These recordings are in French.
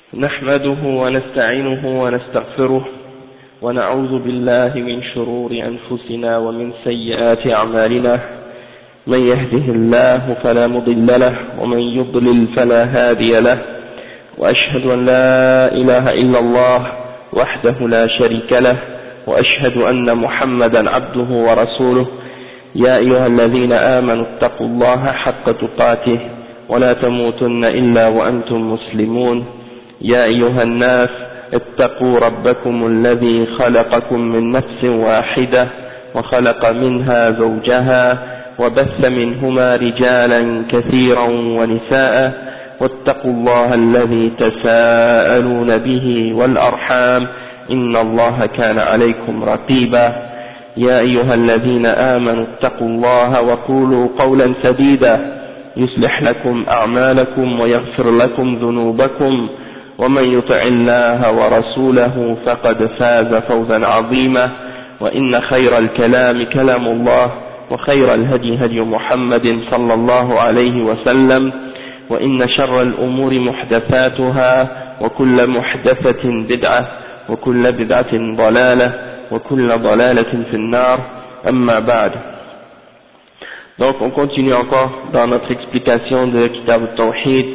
نحمده ونستعينه ونستغفره ونعوذ بالله من شرور أنفسنا ومن سيئات أعمالنا من يهده الله فلا مضل له ومن يضلل فلا هادي له وأشهد أن لا إله إلا الله وحده لا شريك له وأشهد أن محمدا عبده ورسوله يا أيها الذين آمنوا اتقوا الله حق تقاته ولا تموتن إلا وأنتم مسلمون يا أيها الناس اتقوا ربكم الذي خلقكم من نفس واحدة وخلق منها زوجها وبث منهما رجالا كثيرا ونساء واتقوا الله الذي تساءلون به والأرحام إن الله كان عليكم رقيبا يا أيها الذين آمنوا اتقوا الله وقولوا قولا سديدا يصلح لكم أعمالكم ويغفر لكم ذنوبكم ومن يطع الله ورسوله فقد فاز فوزا عظيما وإن خير الكلام كلام الله وخير الهدي هدي محمد صلى الله عليه وسلم وإن شر الأمور محدثاتها وكل محدثة بدعة وكل بدعة ضلالة وكل ضلالة في النار أما بعد. Donc on continue encore dans notre explication de Kitab al-Tawhid,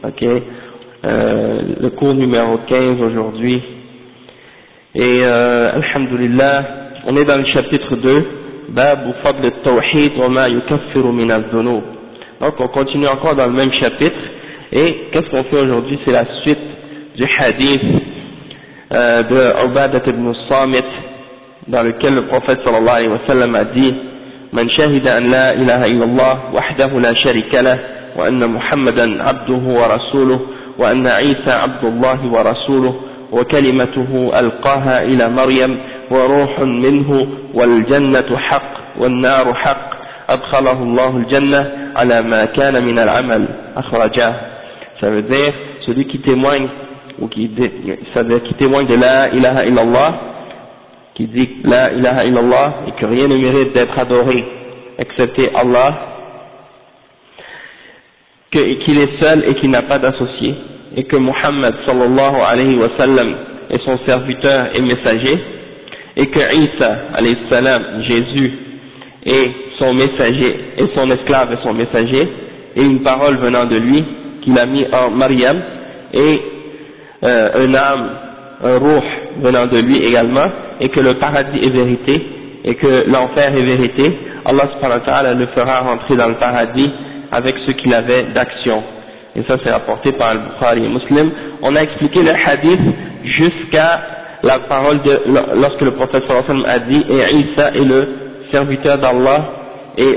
le cours numéro 15 aujourd'hui, et alhamdulillah on est dans le chapitre 2, Bab Fadl al-Tawhid wa ma yukaffiru min al-dhunub. Donc on continue encore dans le même chapitre, et qu'est-ce qu'on fait aujourd'hui? C'est la suite du hadith de Ubadah ibn Samit, dans lequel le prophète sallallahu alayhi wa sallam a dit: Man shahida an la ilaha illallah wahdahu la sharika lah wa anna Muhammadan abduhu wa rasuluhu wa anna Isa abdullahi wa rasuluhu wa kalimatuhu alqaha ila Maryam wa ruhun minhu wal jannatu haqq wan naru haqq adkhalahu Allahu al jannah ala ma kana min al amal akhrajah. Ça veut dire celui qui témoigne ou qui témoigne de la ilaha illallah, qui dit la ilaha illallah et que rien ne mérite d'être adoré excepté Allah, qu'il est seul et qu'il n'a pas d'associé, et que Muhammad sallallahu alayhi wa sallam est son serviteur et messager, et que Isa alayhi salam, Jésus, est son messager, et son esclave et son messager, et une parole venant de lui qu'il a mis en Maryam, et un âme, un ruh venant de lui également, et que le paradis est vérité et que l'enfer est vérité, Allah subhanahu wa ta'ala le fera rentrer dans le paradis avec ce qu'il avait d'action. Et ça c'est rapporté par Al-Bukhari et Muslim. On a expliqué le hadith jusqu'à la parole de lorsque le prophète sallallahu alayhi wa sallam a dit: et Isa est le serviteur d'Allah et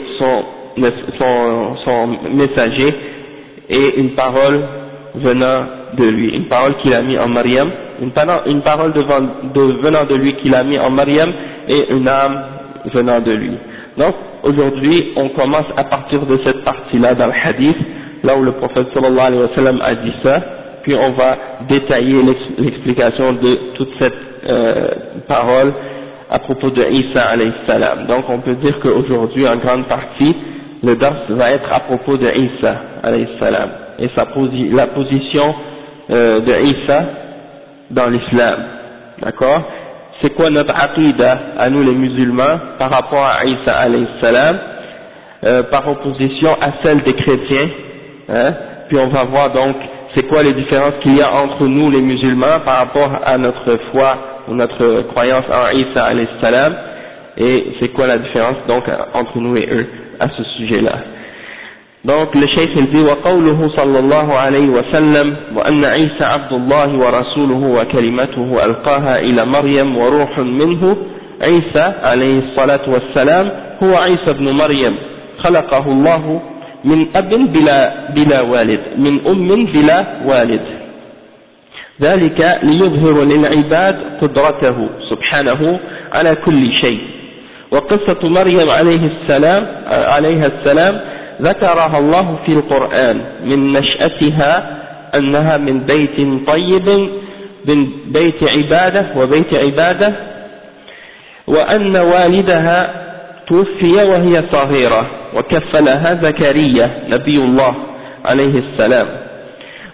son messager, et une parole venant de lui, une parole qu'il a mis en Maryam, une parole venant de lui qu'il a mis en Maryam, et une âme venant de lui. Donc aujourd'hui on commence à partir de cette partie-là dans le hadith, là où le prophète sallallahu alayhi wa sallam a dit ça, puis on va détailler l'explication de toute cette parole à propos de Isa alayhi salam. Donc on peut dire qu'aujourd'hui en grande partie le dars va être à propos de Isa alayhi salam et la position de Isa dans l'islam. D'accord? C'est quoi notre aqida à nous les musulmans par rapport à Isa alayhi salam, par opposition à celle des chrétiens, hein? Puis on va voir donc c'est quoi les différences qu'il y a entre nous les musulmans par rapport à notre foi ou notre croyance en Isa alayhi salam, et c'est quoi la différence donc entre nous et eux à ce sujet-là. Donc le cheikh il dit: wa qawluhu sallallahu alayhi wa sallam wa anna Isa abdullahi wa rasuluhu wa kalimatuhu alqaha ila Maryam wa ruhun minhu. Isa alayhi salatu wa salam huwa Isa ibn Maryam khalaqahu Allah min abin bila walid min ummin bila walid ذلك ليظهر للعباد قدرته سبحانه على كل شيء. وقصة مريم عليها السلام ذكرها الله في القرآن من نشأتها أنها من بيت طيب من بيت عبادة وبيت عبادة، وأن والدها توفي وهي صغيرة وكفلها زكريا نبي الله عليه السلام،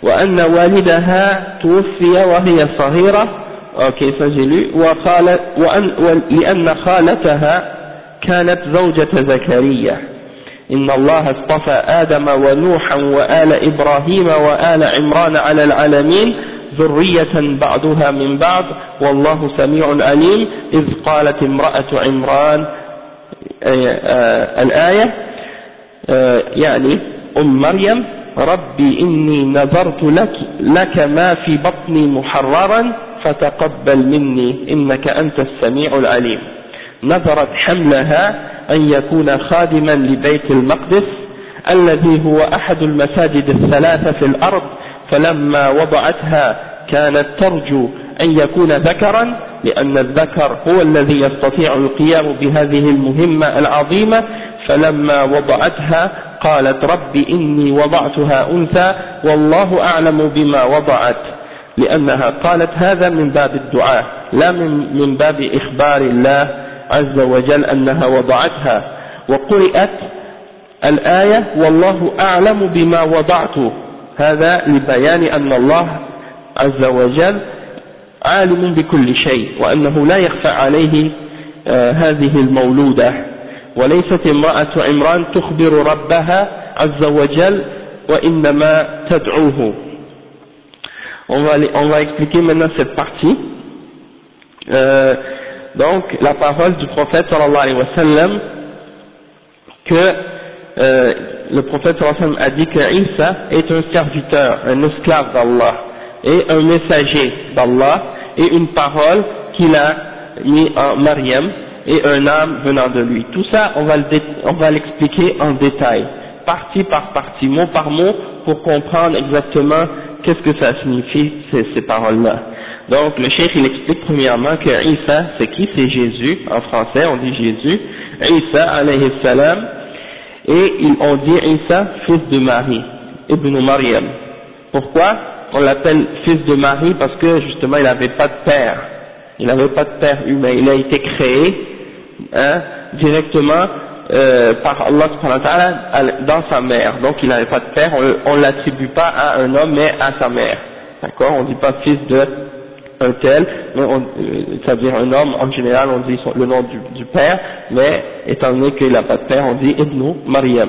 وأن والدها توفي وهي صغيرة. أوكي ça j'ai lu. لأن خالتها كانت زوجة زكريا. إن الله اصطفى آدم ونوحا وآل إبراهيم وآل عمران على العالمين ذرية بعضها من بعض والله سميع عليم إذ قالت امرأة عمران الآية يعني مريم ربي إني نذرت لك ما في بطني محررا فتقبل مني إنك أنت السميع العليم. نذرت حملها أن يكون خادما لبيت المقدس الذي هو أحد المساجد الثلاثة في الأرض، فلما وضعتها كانت ترجو أن يكون ذكرا لأن الذكر هو الذي يستطيع القيام بهذه المهمة العظيمة، فلما وضعتها قالت ربي إني وضعتها أنثى والله أعلم بما وضعت، لأنها قالت هذا من باب الدعاء لا من باب إخبار الله عز وجل أنها وضعتها. وقرئت الآية والله أعلم بما وضعت، هذا لبيان أن الله عز وجل عالم بكل شيء وأنه لا يخفى عليه هذه المولودة. وليست امرأة عمران تخبر ربها عز وجل وإنما تدعوه. On va expliquer maintenant cette partie. Donc la parole du prophète sallallahu alayhi wa sallam que le prophète sallallahu alayhi wa sallam a dit que Isa est un serviteur, un esclave d'Allah et un messager d'Allah et une parole qu'il a mis en Maryam et un âme venant de lui. Tout ça on va l'expliquer en détail, partie par partie, mot par mot, pour comprendre exactement qu'est-ce que ça signifie ces paroles-là. Donc le cheikh il explique premièrement que Isa c'est qui? C'est Jésus, en français on dit Jésus, Isa alayhi salam, et on dit Isa fils de Marie, Ibn Maryam. Pourquoi on l'appelle fils de Marie? Parce que justement il n'avait pas de père, il n'avait pas de père humain, il a été créé directement par Allah subhanahu wa ta'ala dans sa mère, donc il n'avait pas de père, on ne l'attribue pas à un homme mais à sa mère, d'accord? On ne dit pas fils de un tel, mais c'est-à-dire un homme, en général on dit le nom du père, mais étant donné qu'il n'a pas de père, on dit Ibn Maryam.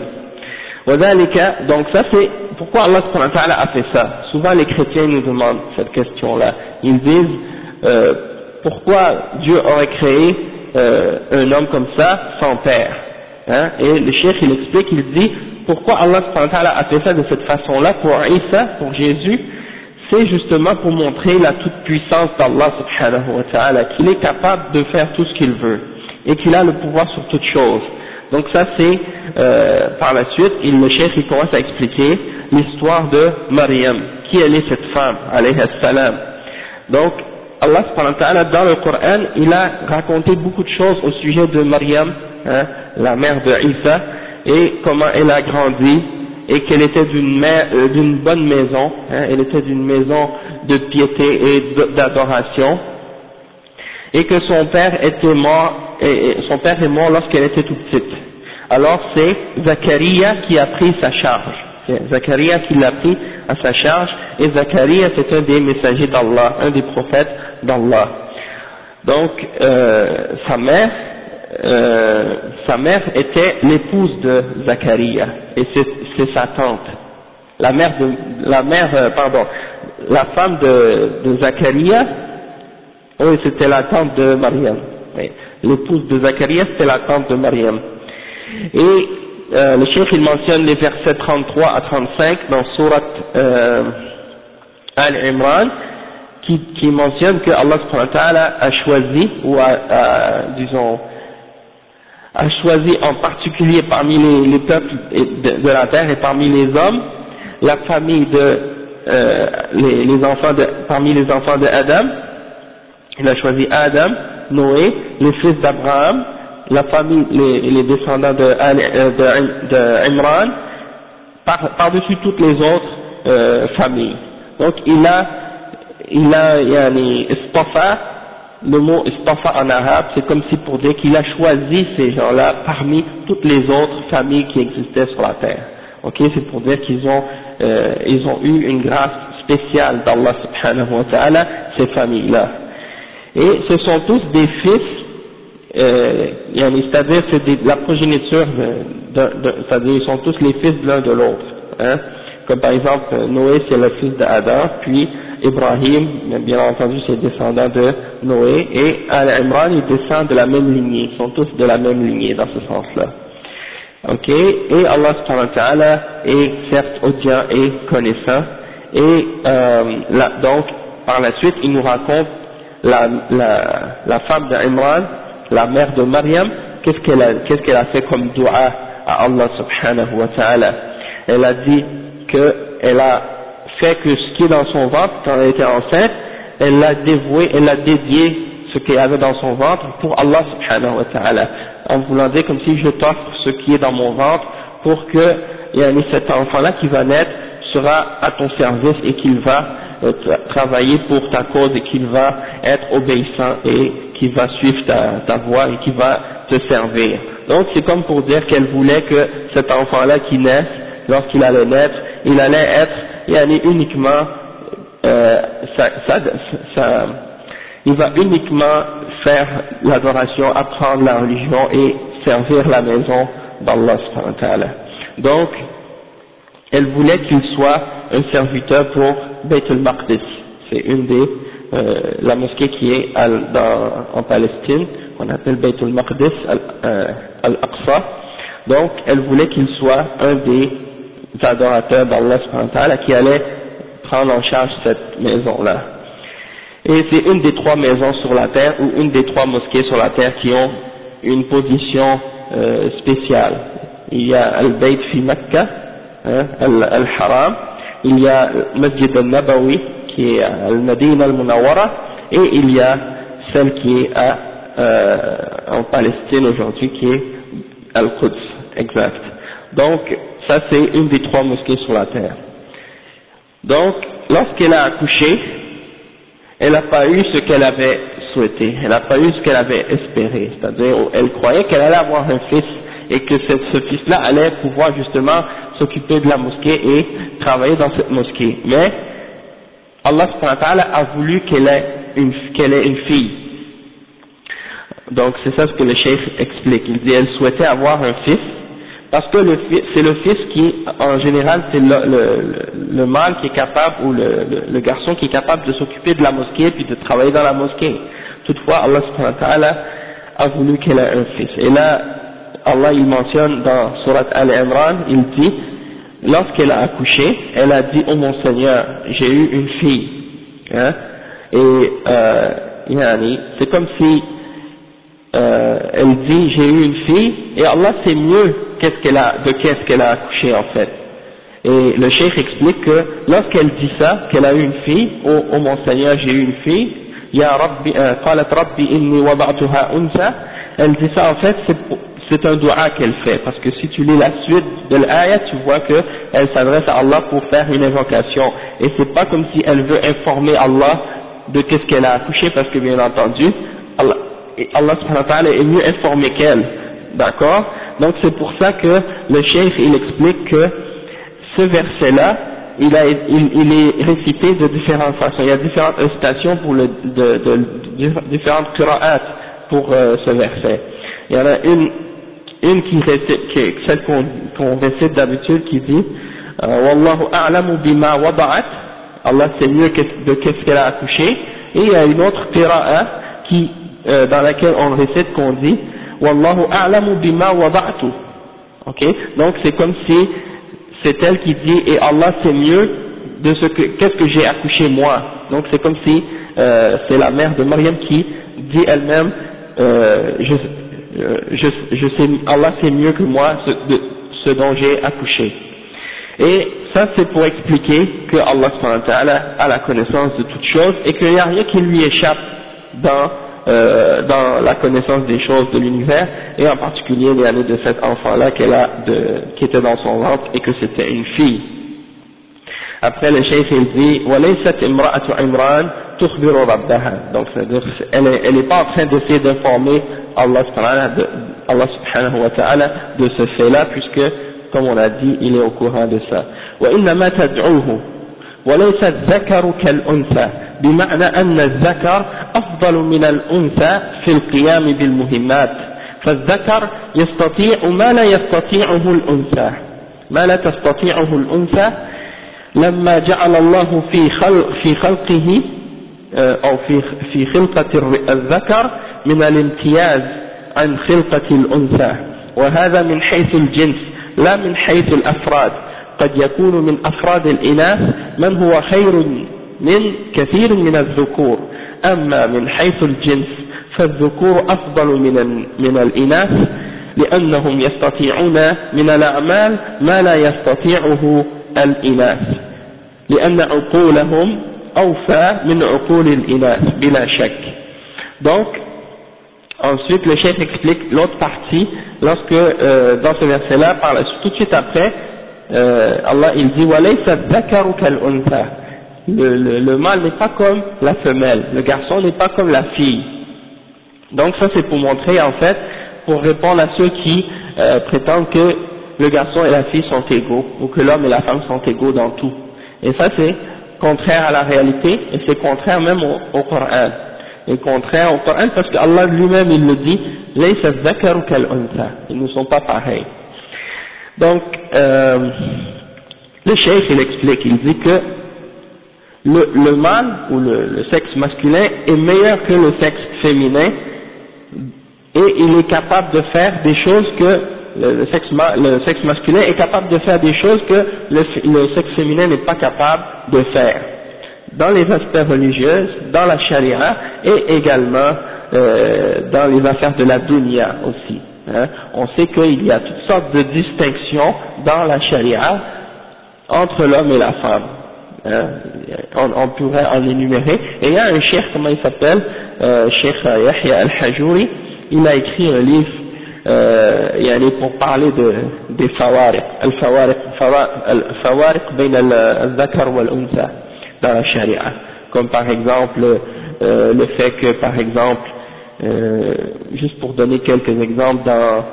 Donc ça c'est pourquoi Allah subhanahu wa ta'ala a fait ça. Souvent les chrétiens nous demandent cette question-là, ils disent pourquoi Dieu aurait créé un homme comme ça sans père, et le cheikh il explique, il dit pourquoi Allah subhanahu wa ta'ala a fait ça de cette façon-là pour Isa, pour Jésus. C'est justement pour montrer la toute-puissance d'Allah subhanahu wa ta'ala, qu'il est capable de faire tout ce qu'il veut, et qu'il a le pouvoir sur toute chose. Donc ça c'est, par la suite, le cheikh il commence à expliquer l'histoire de Maryam, qui elle est cette femme, alayhi salam. Donc, Allah subhanahu wa ta'ala, dans le Coran, il a raconté beaucoup de choses au sujet de Maryam, la mère de Isa, et comment elle a grandi, et qu'elle était d'une bonne maison, elle était d'une maison de piété et d'adoration, et que son père était mort, et son père est mort lorsqu'elle était toute petite. Alors c'est Zacharia qui a pris sa charge, c'est Zacharia qui l'a pris à sa charge, et Zacharia c'est un des messagers d'Allah, un des prophètes d'Allah. Donc sa mère était l'épouse de Zacharia, et c'est sa tante, la femme de Zacharia, oui c'était la tante de Maryam, oui. L'épouse de Zacharia c'était la tante de Maryam. Et le cheikh il mentionne les versets 33 à 35 dans sourate Al-Imran, qui mentionne que Allah subhanahu wa ta'ala a choisi, ou a choisi en particulier parmi les peuples de la terre et parmi les hommes, la famille parmi les enfants de Adam, il a choisi Adam, Noé, les fils d'Abraham, la famille, les descendants de Imran, par-dessus toutes les autres familles. Donc il a istafa, le mot istafa en arabe, c'est comme si pour dire qu'il a choisi ces gens-là parmi toutes les autres familles qui existaient sur la terre. Ok, c'est pour dire qu'ils ont eu une grâce spécial d'Allah subhanahu wa ta'ala, ces familles-là. Et ce sont tous des fils, c'est-à-dire c'est la progéniture, c'est-à-dire ils sont tous les fils de l'un de l'autre. Hein. Comme par exemple, Noé c'est le fils d'Adam, puis Ibrahim, bien entendu c'est descendant de Noé, et Al-Imran il descend de la même lignée, ils sont tous de la même lignée dans ce sens-là. Ok, et Allah subhanahu wa ta'ala est certes audient et connaissant, et donc par la suite il nous raconte la femme d'Imran, la mère de Maryam, qu'est-ce qu'elle a fait comme dua à Allah subhanahu wa ta'ala. Elle a dit qu'elle a fait que ce qui est dans son ventre, quand elle était enceinte, elle l'a dédié ce qu'il y avait dans son ventre pour Allah subhanahu wa ta'ala, en voulant dire comme si je t'offre ce qui est dans mon ventre pour que cet enfant-là qui va naître sera à ton service et qu'il va travailler pour ta cause et qu'il va être obéissant et qu'il va suivre ta voie et qu'il va te servir. Donc c'est comme pour dire qu'elle voulait que cet enfant-là qui naisse, lorsqu'il allait naître, il allait être uniquement il va uniquement faire l'adoration, apprendre la religion et servir la maison d'Allah subhanahu wa ta'ala. Donc elle voulait qu'il soit un serviteur pour Beit al-Maqdis, c'est une des la mosquée qui est en Palestine, on appelle Beit al-Maqdis al-Aqsa. Donc elle voulait qu'il soit un des adorateurs d'Allah subhanahu wa ta'ala qui allait prendre en charge cette maison-là. Et c'est une des 3 maisons sur la terre ou une des 3 mosquées sur la terre qui ont une position spéciale. Il y a Al-Bayt fi Mecca, Al-Haram, il y a Masjid al-Nabawi qui est à Al-Madina al-Munawwara, et il y a celle qui est en Palestine aujourd'hui qui est Al-Quds, exact. Donc ça c'est une des 3 mosquées sur la terre. Donc lorsqu'elle a accouché, elle n'a pas eu ce qu'elle avait souhaité, elle n'a pas eu ce qu'elle avait espéré, c'est-à-dire elle croyait qu'elle allait avoir un fils et que ce fils-là allait pouvoir justement s'occuper de la mosquée et travailler dans cette mosquée. Mais Allah subhanahu wa ta'ala a voulu qu'elle ait une fille. Donc c'est ça ce que le cheikh explique, il dit elle souhaitait avoir un fils, parce que c'est le fils qui, en général, c'est le mâle qui est capable, ou le garçon qui est capable de s'occuper de la mosquée puis de travailler dans la mosquée. Toutefois, Allah subhanahu wa ta'ala a voulu qu'elle ait un fils. Et là, Allah il mentionne dans Surat Al-Imran, il dit, lorsqu'elle a accouché, elle a dit, oh mon Seigneur, j'ai eu une fille. Hein? Et c'est comme si elle dit, j'ai eu une fille, et Allah sait mieux qu'est-ce qu'elle a accouché en fait. Et le cheikh explique que lorsqu'elle dit ça, qu'elle a eu une fille, oh mon Seigneur, j'ai eu une fille, Ya Rabbi, qalat Rabbi inni wada'tuha unsa, elle dit ça en fait, c'est un dua qu'elle fait, parce que si tu lis la suite de l'ayat, tu vois qu'elle s'adresse à Allah pour faire une invocation, et c'est pas comme si elle veut informer Allah de qu'est-ce qu'elle a accouché, parce que bien entendu, Allah subhanahu wa ta'ala est mieux informé qu'elle, d'accord? Donc c'est pour ça que le cheikh il explique que ce verset-là, il est récité de différentes façons. Il y a différentes récitations pour différentes qira'at pour ce verset. Il y en a une celle qu'on récite d'habitude qui dit Wallahu a'lamu bima wada'at, Allah sait mieux de qu'est-ce qu'elle a accouché. Et il y a une autre qira'a dans laquelle on récite qu'on dit Wallahu a'lamu bima wada'tu. Ok, donc c'est comme si c'est elle qui dit et Allah sait mieux de qu'est-ce que j'ai accouché moi. Donc c'est comme si c'est la mère de Maryam qui dit elle-même je sais, Allah sait mieux que moi ce dont j'ai accouché. Et ça c'est pour expliquer que Allah subhanahu wa ta'ala a la connaissance de toutes choses et qu'il n'y a rien qui lui échappe dans la connaissance des choses de l'univers, et en particulier il y a de cet enfant-là qui était dans son ventre et que c'était une fille. Après le cheikh il dit وَلَيْسَتْ إِمْرَأَةُ عِمْرَانَ تُخْبِرُ رَبَّهَا, donc c'est-à-dire elle n'est pas en train d'essayer d'informer Allah subhanahu wa ta'ala de ce fait-là, puisque comme on a dit il est au courant de ça. وَإِنَّمَا تَدْعُوهُ وليس الذكر كالأنثى بمعنى أن الذكر أفضل من الأنثى في القيام بالمهمات، فالذكر يستطيع ما لا يستطيعه الأنثى، ما لا تستطيعه الأنثى، لما جعل الله في خلقه أو في خلقة الذكر من الامتياز عن خلقة الأنثى، وهذا من حيث الجنس لا من حيث الأفراد. قد يكون من أفراد الإناث من هو خير من كثير من الذكور، أما من حيث الجنس فالذكور أفضل من الإناث، لأنهم يستطيعون من الأعمال ما لا يستطيعه الإناث، لأن عقولهم أوفى من عقول الإناث بلا شك. Donc ensuite le chef explique l'autre partie lorsque dans ce verset là tout de suite après Allah il dit وَلَيْسَ الذَّكَرُ كَالْأُنْثَى, le mâle n'est pas comme la femelle, le garçon n'est pas comme la fille. Donc ça c'est pour montrer en fait, pour répondre à ceux qui prétendent que le garçon et la fille sont égaux, ou que l'homme et la femme sont égaux dans tout. Et ça c'est contraire à la réalité, et c'est contraire même au Coran. Et contraire au Coran parce que Allah lui-même il le dit, لَيْسَ الذَّكَرُ كَالْأُنْثَى, ils ne sont pas pareils. Donc le cheikh il explique, il dit que le mâle ou le sexe masculin est meilleur que le sexe féminin, et il est capable de faire des choses que le sexe masculin est capable de faire des choses que le sexe féminin n'est pas capable de faire, dans les aspects religieux, dans la charia, et également dans les affaires de la dunya aussi. Hein. On sait qu'il y a toutes sortes de distinctions dans la charia entre l'homme et la femme. Hein. On pourrait en énumérer. Et il y a un cheikh, comment il s'appelle, Cheikh Yahya al-Hajouri, il a écrit un livre pour parler des fawariq, al-fawariq bayna al-dhakar wal-untha dans la charia, comme par exemple le fait que par exemple juste pour donner quelques exemples, dans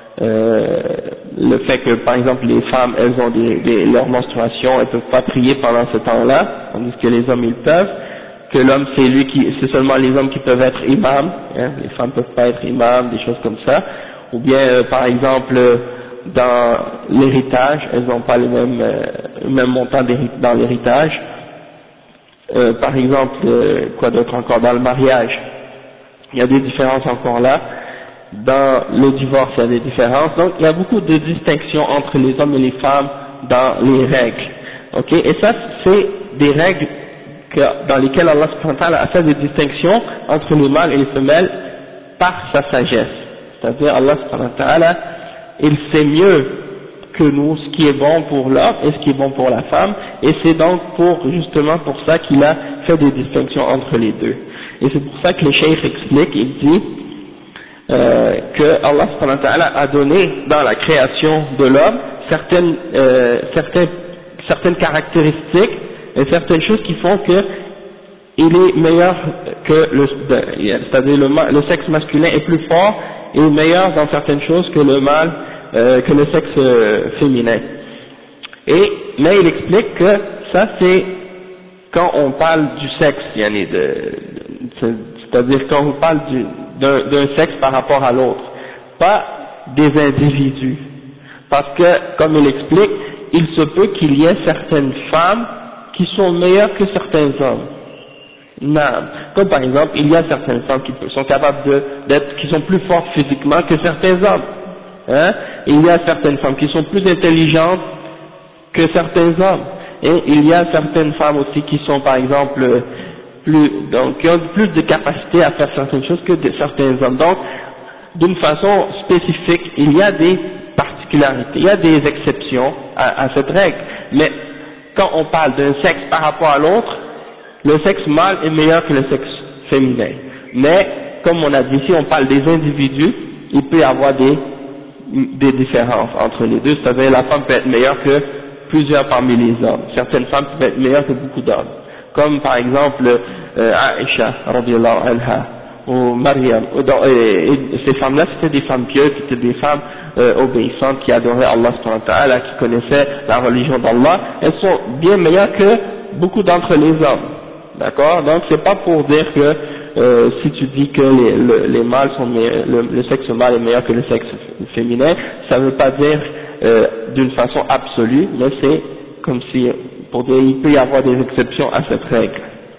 le fait que par exemple les femmes elles ont leur menstruation, elles peuvent pas prier pendant ce temps-là, tandis que les hommes ils peuvent, que l'homme c'est seulement les hommes qui peuvent être imams, hein, les femmes peuvent pas être imams, des choses comme ça, ou bien par exemple dans l'héritage, elles n'ont pas le même montant dans l'héritage, par exemple quoi d'autre encore, dans le mariage il y a des différences encore là, dans le divorce il y a des différences, donc il y a beaucoup de distinctions entre les hommes et les femmes dans les règles, ok, et ça c'est des règles dans lesquelles Allah subhanahu wa ta'ala a fait des distinctions entre les mâles et les femelles par sa sagesse, c'est-à-dire Allah subhanahu wa ta'ala il sait mieux que nous ce qui est bon pour l'homme et ce qui est bon pour la femme, et c'est donc justement pour ça qu'il a fait des distinctions entre les deux. Et c'est pour ça que le cheikh explique, il dit que Allah subhanahu wa ta'ala a donné dans la création de l'homme certaines caractéristiques et certaines choses qui font que il est meilleur que c'est-à-dire le sexe masculin est plus fort et meilleur dans certaines choses que le mâle, que le sexe féminin. Mais il explique que ça c'est quand on parle du sexe, c'est-à-dire quand on parle d'un sexe par rapport à l'autre, pas des individus. Parce que, comme il explique, il se peut qu'il y ait certaines femmes qui sont meilleures que certains hommes. Non. Comme par exemple, il y a certaines femmes qui sont capables qui sont plus fortes physiquement que certains hommes. Hein? Il y a certaines femmes qui sont plus intelligentes que certains hommes. Et il y a certaines femmes aussi qui sont par exemple qui ont plus de capacité à faire certaines choses que certains hommes. Donc, d'une façon spécifique, il y a des particularités, il y a des exceptions à cette règle. Mais quand on parle d'un sexe par rapport à l'autre, le sexe mâle est meilleur que le sexe féminin. Mais, comme on a dit ici, on parle des individus, il peut y avoir des différences entre les deux, c'est-à-dire la femme peut être meilleure que plusieurs parmi les hommes. Certaines femmes peuvent être meilleures que beaucoup d'hommes. Comme par exemple Aïcha, radiyallahu anha, ou Maryam. Ces femmes-là, c'était des femmes pieuses, c'était des femmes obéissantes qui adoraient Allah subhanahu wa ta'ala, qui connaissaient la religion d'Allah. Elles sont bien meilleures que beaucoup d'entre les hommes, d'accord? Donc c'est pas pour dire que si tu dis que les mâles sont le sexe mâle est meilleur que le sexe féminin, ça veut pas dire d'une façon absolue, mais c'est comme si, pour dire, il peut y avoir des exceptions à cette règle.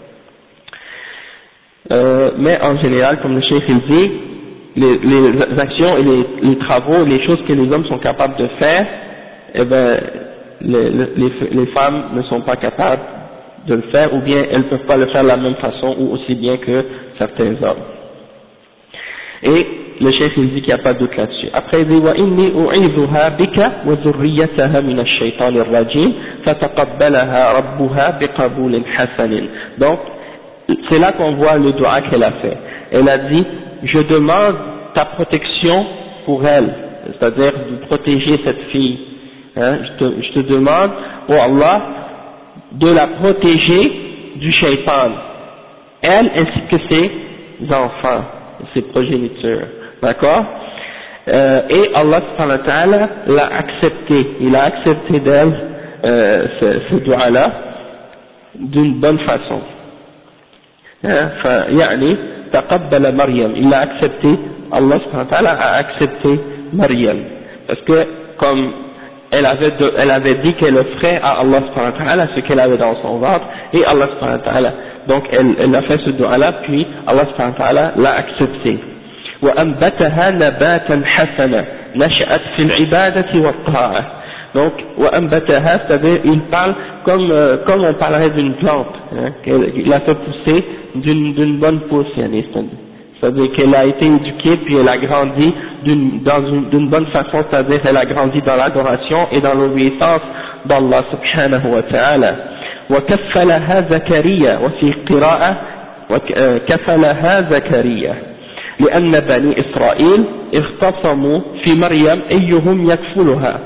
Mais en général, comme le cheikh il dit, les actions et les travaux, les choses que les hommes sont capables de faire, eh ben, les femmes ne sont pas capables de le faire, ou bien elles ne peuvent pas le faire de la même façon ou aussi bien que certains hommes. Et le cheikh il dit qu'il n'y a pas de doute là-dessus. Après il dit وَإِنِّي أُعِيذُهَا بِكَ وَذُرِّيَّتَهَا مِنَ الشَّيْطَانِ الرَّجِيمِ فَتَقَبَّلَهَا رَبُّهَا بِقَبُولٍ حَسَنٍ. Donc c'est là qu'on voit le dua qu'elle a fait. Elle a dit, je demande ta protection pour elle, c'est-à-dire de protéger cette fille. Hein, je te demande, oh Allah, de la protéger du shaitan, elle ainsi que ses enfants, ses progénitures. D'accord? Et Allah subhanahu wa ta'ala l'a accepté, il a accepté d'elle ce dua-là d'une bonne façon. يعني تقبل مريم, il a accepté, Allah subhanahu wa ta'ala a accepté Maryam, parce que comme elle avait dit qu'elle offrait à Allah subhanahu wa ta'ala ce qu'elle avait dans son ventre, et Allah subhanahu wa ta'ala, donc elle a fait ce dua-là, puis Allah subhanahu wa ta'ala l'a accepté. وأنبتها نباتا حسنا نشأت في العبادة والطاعة. Donc, وأنبتها, c'est-à-dire il parle comme on parlerait d'une plante, hein, qu'il a fait pousser d'une bonne pousse, c'est-à-dire qu'elle a été éduquée puis elle a grandi d'une bonne façon, c'est-à-dire elle a grandi dans l'adoration et dans l'obéissance d'Allah subhanahu wa ta'ala. وكفلها زكريا وفي قراءة كفلها زكريا لأن بني إسرائيل اختصموا في مريم أيهم يكفلها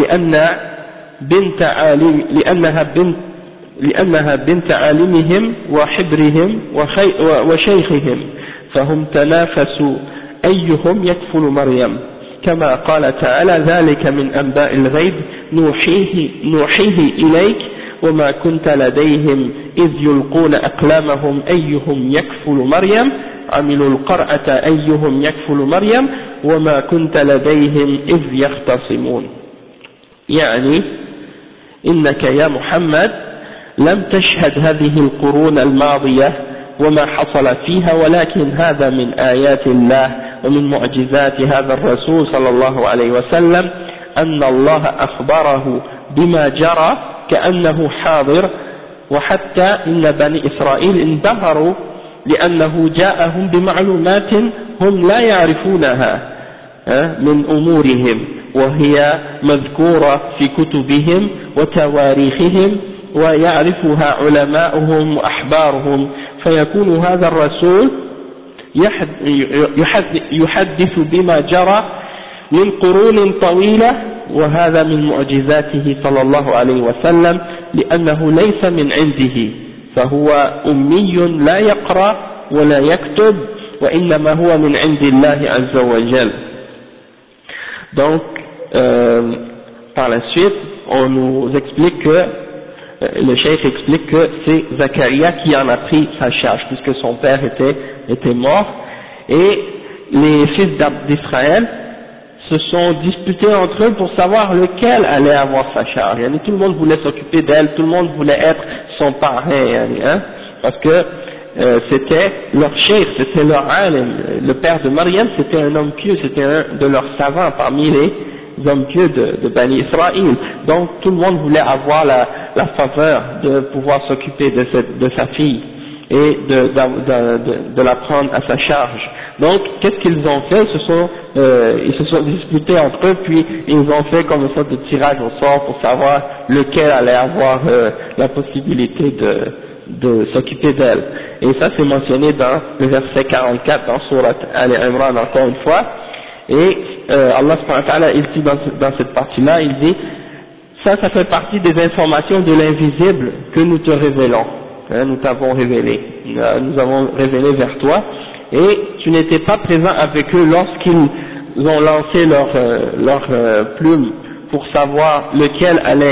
لأنها بنت عالمهم وحبرهم وشيخهم فهم تنافسوا أيهم يكفل مريم كما قال تعالى ذلك من أنباء الغيب نوحيه إليك وما كنت لديهم إذ يلقون أقلامهم أيهم يكفل مريم عملوا القرأة أيهم يكفل مريم وما كنت لديهم إذ يختصمون. يعني إنك يا محمد لم تشهد هذه القرون الماضية وما حصل فيها ولكن هذا من آيات الله ومن معجزات هذا الرسول صلى الله عليه وسلم أن الله أخبره بما جرى كأنه حاضر وحتى إن بني إسرائيل انبهروا لأنه جاءهم بمعلومات هم لا يعرفونها من أمورهم وهي مذكورة في كتبهم وتواريخهم ويعرفها علماؤهم وأحبارهم فيكون هذا الرسول يحدث بما جرى من قرون طويلة وهذا من معجزاته صلى الله عليه وسلم لأنه ليس من عنده فهو أمي لا يقرأ ولا يكتب وإنما هو من عند الله عز وجل. Donc par la suite on nous explique que le cheikh explique que c'est Zacharia qui en a pris sa charge puisque son père était mort et les fils d'Israël se sont disputés entre eux pour savoir lequel allait avoir sa charge. Tout le monde voulait s'occuper d'elle, tout le monde voulait être son parrain, hein, parce que c'était leur cheikh, c'était leur alim. Le père de Maryam, c'était un homme pieux, c'était un de leurs savants parmi les hommes pieux de Bani Israël. Donc tout le monde voulait avoir la faveur de pouvoir s'occuper de sa fille et de la prendre à sa charge. Donc qu'est-ce qu'ils ont fait? Ils se sont disputés entre eux, puis ils ont fait comme une sorte de tirage au sort pour savoir lequel allait avoir la possibilité de s'occuper d'elle. Et ça c'est mentionné dans le verset 44 dans Surat Al-Imran encore une fois. Et Allah subhanahu wa ta'ala il dit dans cette partie-là, il dit ça fait partie des informations de l'invisible que nous te révélons. Nous t'avons révélé, nous avons révélé vers toi, et tu n'étais pas présent avec eux lorsqu'ils ont lancé leur plume pour savoir lequel allait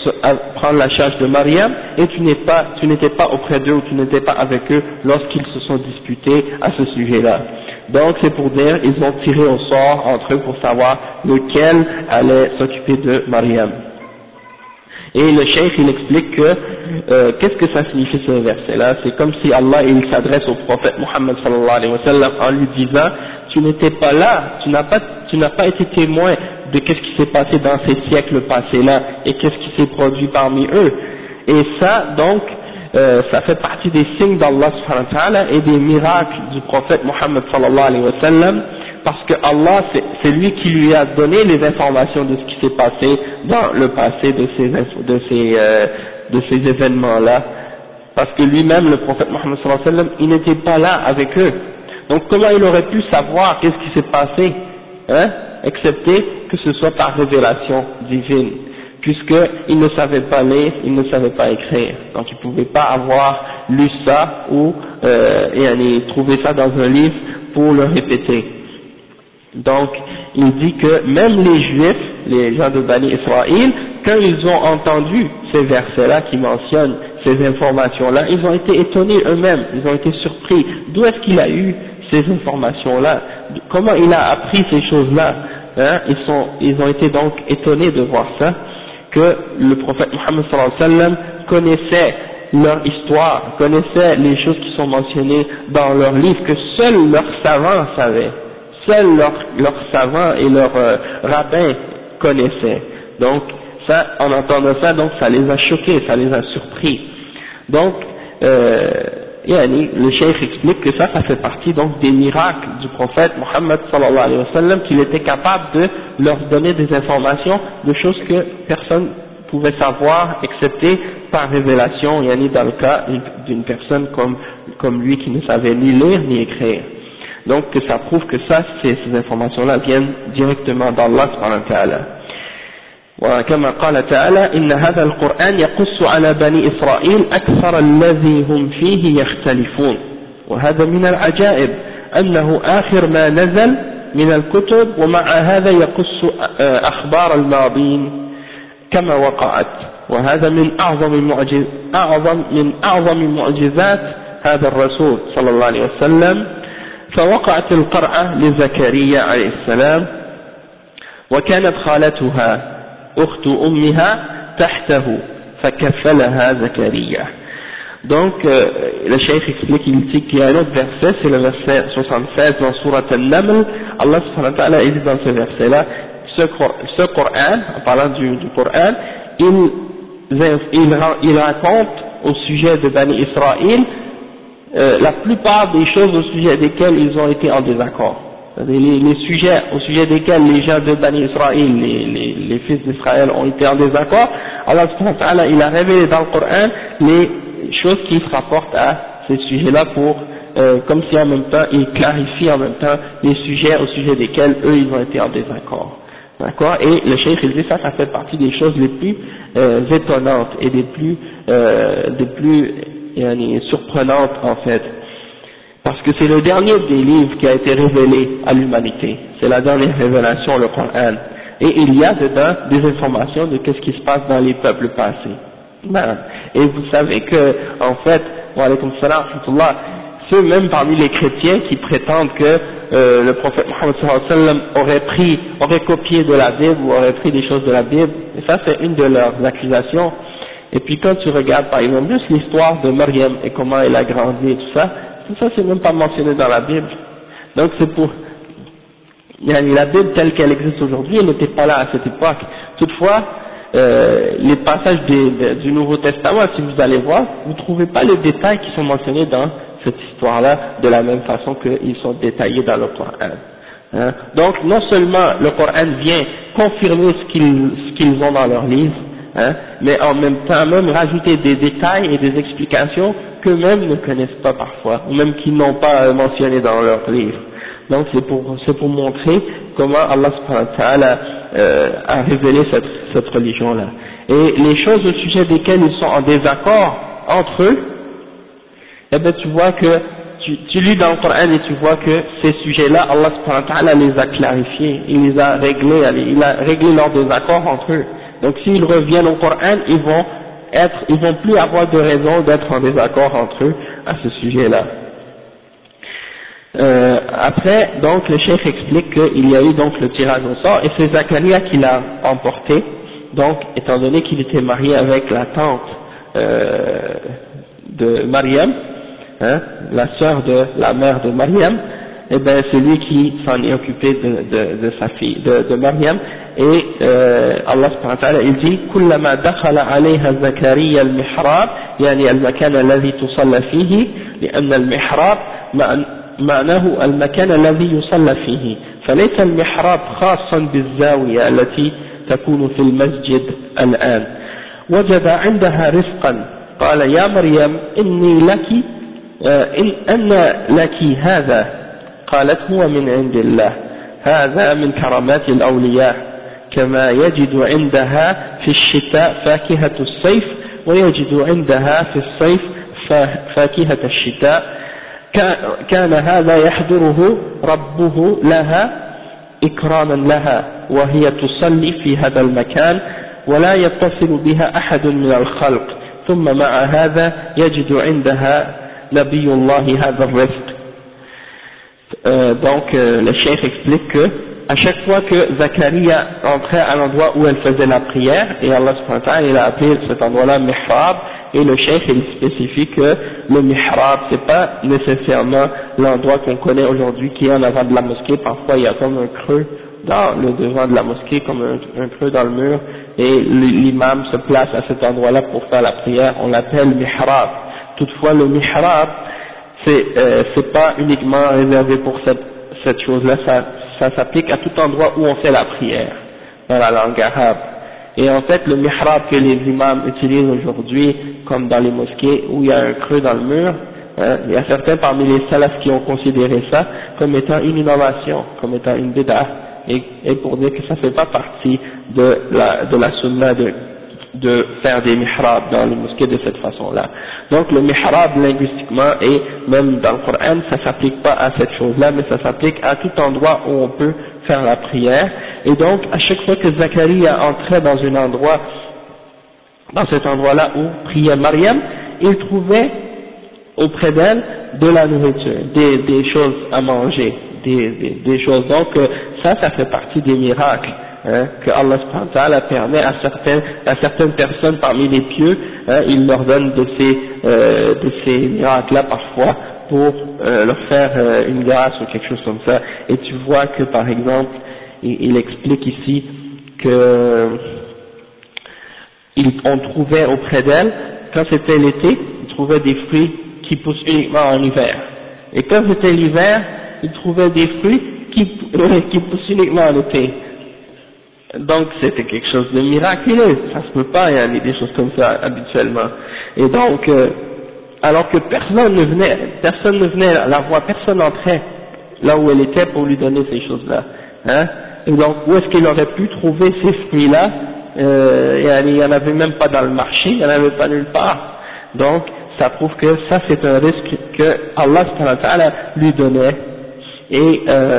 prendre la charge de Mariam, et tu n'étais pas auprès d'eux ou tu n'étais pas avec eux lorsqu'ils se sont disputés à ce sujet-là. Donc c'est pour dire, ils ont tiré au sort entre eux pour savoir lequel allait s'occuper de Mariam. Et le cheikh il explique que qu'est-ce que ça signifie ce verset-là? C'est comme si Allah il s'adresse au prophète Muhammad sallallahu alayhi wa sallam en lui disant, tu n'étais pas là, tu n'as pas été témoin de qu'est-ce qui s'est passé dans ces siècles passés-là et qu'est-ce qui s'est produit parmi eux. Et ça, donc, ça fait partie des signes d'Allah subhanahu wa ta'ala et des miracles du prophète Muhammad sallallahu alayhi wa sallam, parce que Allah, c'est lui qui lui a donné les informations de ce qui s'est passé dans le passé de ces événements-là, parce que lui-même, le prophète Muhammad sallallahu alayhi wa sallam, il n'était pas là avec eux. Donc comment il aurait pu savoir qu'est-ce qui s'est passé, hein, excepté que ce soit par révélation divine, puisqu'il ne savait pas lire, il ne savait pas écrire, donc il ne pouvait pas avoir lu ça ou trouver ça dans un livre pour le répéter. Donc il dit que même les Juifs, les gens de Bani Israël, quand ils ont entendu ces versets-là qui mentionnent ces informations-là, ils ont été étonnés eux-mêmes, ils ont été surpris. D'où est-ce qu'il a eu ces informations-là? Comment il a appris ces choses-là, hein? Ils ont été donc étonnés de voir ça, que le prophète Muhammad sallallahu alayhi wa sallam connaissait leur histoire, connaissait les choses qui sont mentionnées dans leurs livres, que seuls leurs savants savaient, seuls leurs savants et leurs rabbins connaissaient. Donc ça, en entendant ça, donc ça les a choqués, ça les a surpris. Donc le cheikh explique que ça fait partie donc des miracles du prophète Muhammad sallallahu alayhi wa sallam, qu'il était capable de leur donner des informations de choses que personne pouvait savoir excepté par révélation, dans le cas d'une personne comme lui qui ne savait ni lire ni écrire. Donc que ça prouve que ces informations-là viennent directement d'Allah subhanahu wa ta'ala. وكما قال تعالى إن هذا القرآن يقص على بني إسرائيل أكثر الذي هم فيه يختلفون، وهذا من العجائب أنه آخر ما نزل من الكتب، ومع هذا يقص أخبار الماضين كما وقعت، وهذا من أعظم معجزات هذا الرسول صلى الله عليه وسلم. فوقعت القرعة لزكريا عليه السلام، وكانت خالتها أخت أمها تحته فكفلها زكريا. Donc le cheikh explique, il dit qu'il y a un autre verset, c'est le verset 76 dans Surat Al-Naml. Allah subhanahu wa ta'ala dit dans ce verset là, ce Coran, en parlant du Coran, il raconte au sujet de Bani Israël la plupart des choses au sujet desquelles ils ont été en désaccord. Les sujets au sujet desquels les gens de Bani Israël, les fils d'Israël ont été en désaccord, Allah subhanahu wa ta'ala il a révélé dans le Coran les choses qui se rapportent à ces sujets-là pour, comme si en même temps il clarifie en même temps les sujets au sujet desquels eux ils ont été en désaccord. D'accord? Et le cheikh il dit ça fait partie des choses les plus étonnantes et des plus surprenantes en fait. Parce que c'est le dernier des livres qui a été révélé à l'humanité. C'est la dernière révélation, le Coran. Et il y a dedans des informations de qu'est-ce qui se passe dans les peuples passés. Et vous savez que, en fait, wa alaykum salam, ceux même parmi les chrétiens qui prétendent que le prophète Muhammad sallallahu alayhi wa sallam aurait copié de la Bible ou aurait pris des choses de la Bible, et ça c'est une de leurs accusations. Et puis quand tu regardes par exemple juste l'histoire de Maryam et comment elle a grandi et tout ça c'est même pas mentionné dans la Bible. Donc c'est pour la Bible telle qu'elle existe aujourd'hui, elle n'était pas là à cette époque. Toutefois, les passages du Nouveau Testament, si vous allez voir, vous ne trouvez pas les détails qui sont mentionnés dans cette histoire-là de la même façon qu'ils sont détaillés dans le Coran. Donc non seulement le Coran vient confirmer ce qu'ils ont dans leurs livres, mais en même temps même rajouter des détails et des explications qu'eux-mêmes ne connaissent pas parfois, ou même qu'ils n'ont pas mentionné dans leurs livres. Donc c'est pour montrer comment Allah subhanahu wa ta'ala a révélé cette religion-là. Et les choses au sujet desquelles ils sont en désaccord entre eux, eh ben tu vois que, tu lis dans le Coran et tu vois que ces sujets-là, Allah subhanahu wa ta'ala les a clarifiés, il a réglé leurs désaccords entre eux. Donc s'ils reviennent au Coran, ils vont plus avoir de raison d'être en désaccord entre eux à ce sujet-là. Après, donc le cheikh explique qu'il y a eu donc le tirage au sort et c'est Zacharia qui l'a emporté, donc étant donné qu'il était marié avec la tante de Mariam, hein, la sœur de la mère de Mariam, et ben c'est lui qui s'en est occupé de sa fille, de Mariam, et Allah subhanahu wa ta'ala il dit كلما دخل عليها زكريا المحراب يعني المكان الذي تصلى فيه لأن المحراب معناه المكان الذي يصلى فيه فليس المحراب خاصا بالزاوية التي تكون في المسجد الآن وجد عندها رزقا قال يا مريم إني لك أن لك هذا قالت هو من عند الله هذا من كرامات الأولياء كما يجد عندها في الشتاء فاكهة الصيف ويجد عندها في الصيف فاكهة الشتاء كان هذا يحضره ربه لها إكراما لها وهي تصلي في هذا المكان ولا يتصل بها أحد من الخلق ثم مع هذا يجد عندها نبي الله هذا الرزق. Donc le cheikh explique que à chaque fois que Zacharia entrait à l'endroit où elle faisait la prière, et Allah subhanahu wa ta'ala il a appelé cet endroit-là mihrab, et le cheikh il spécifie que le mihrab c'est pas nécessairement l'endroit qu'on connaît aujourd'hui qui est en avant de la mosquée. Parfois il y a comme un creux dans le devant de la mosquée, comme un creux dans le mur, et l'imam se place à cet endroit-là pour faire la prière, on l'appelle mihrab. Toutefois le mihrab c'est pas uniquement réservé pour cette chose-là, ça s'applique à tout endroit où on fait la prière dans la langue arabe. Et en fait le mihrab que les imams utilisent aujourd'hui, comme dans les mosquées où il y a un creux dans le mur, il y a certains parmi les salafs qui ont considéré ça comme étant une innovation, comme étant une bid'ah, et pour dire que ça fait pas partie de la sunna de faire des mihrabs dans les mosquées de cette façon-là. Donc le mihrab linguistiquement et même dans le Coran, ça s'applique pas à cette chose-là, mais ça s'applique à tout endroit où on peut faire la prière. Et donc à chaque fois que Zacharia entrait dans cet endroit-là où priait Mariam, il trouvait auprès d'elle de la nourriture, des choses à manger, des choses. Donc ça fait partie des miracles. Que Allah subhanahu wa ta'ala permet à certaines personnes parmi les pieux, il leur donne de ces miracles-là parfois pour leur faire une grâce ou quelque chose comme ça. Et tu vois que par exemple, il explique ici que on trouvait auprès d'elle, quand c'était l'été, il trouvait des fruits qui poussent uniquement en hiver. Et quand c'était l'hiver, il trouvait des fruits qui poussent uniquement en été. Donc c'était quelque chose de miraculeux, ça se peut pas, il y a des choses comme ça habituellement. Et donc, alors que personne ne venait la voir, personne n'entrait là où elle était pour lui donner ces choses-là. Hein? Et donc où est-ce qu'il aurait pu trouver ces fruits-là? Il n'y en avait même pas dans le marché, il n'y en avait pas nulle part. Donc ça prouve que ça c'est un risque que Allah subhanahu wa ta'ala lui donnait. Et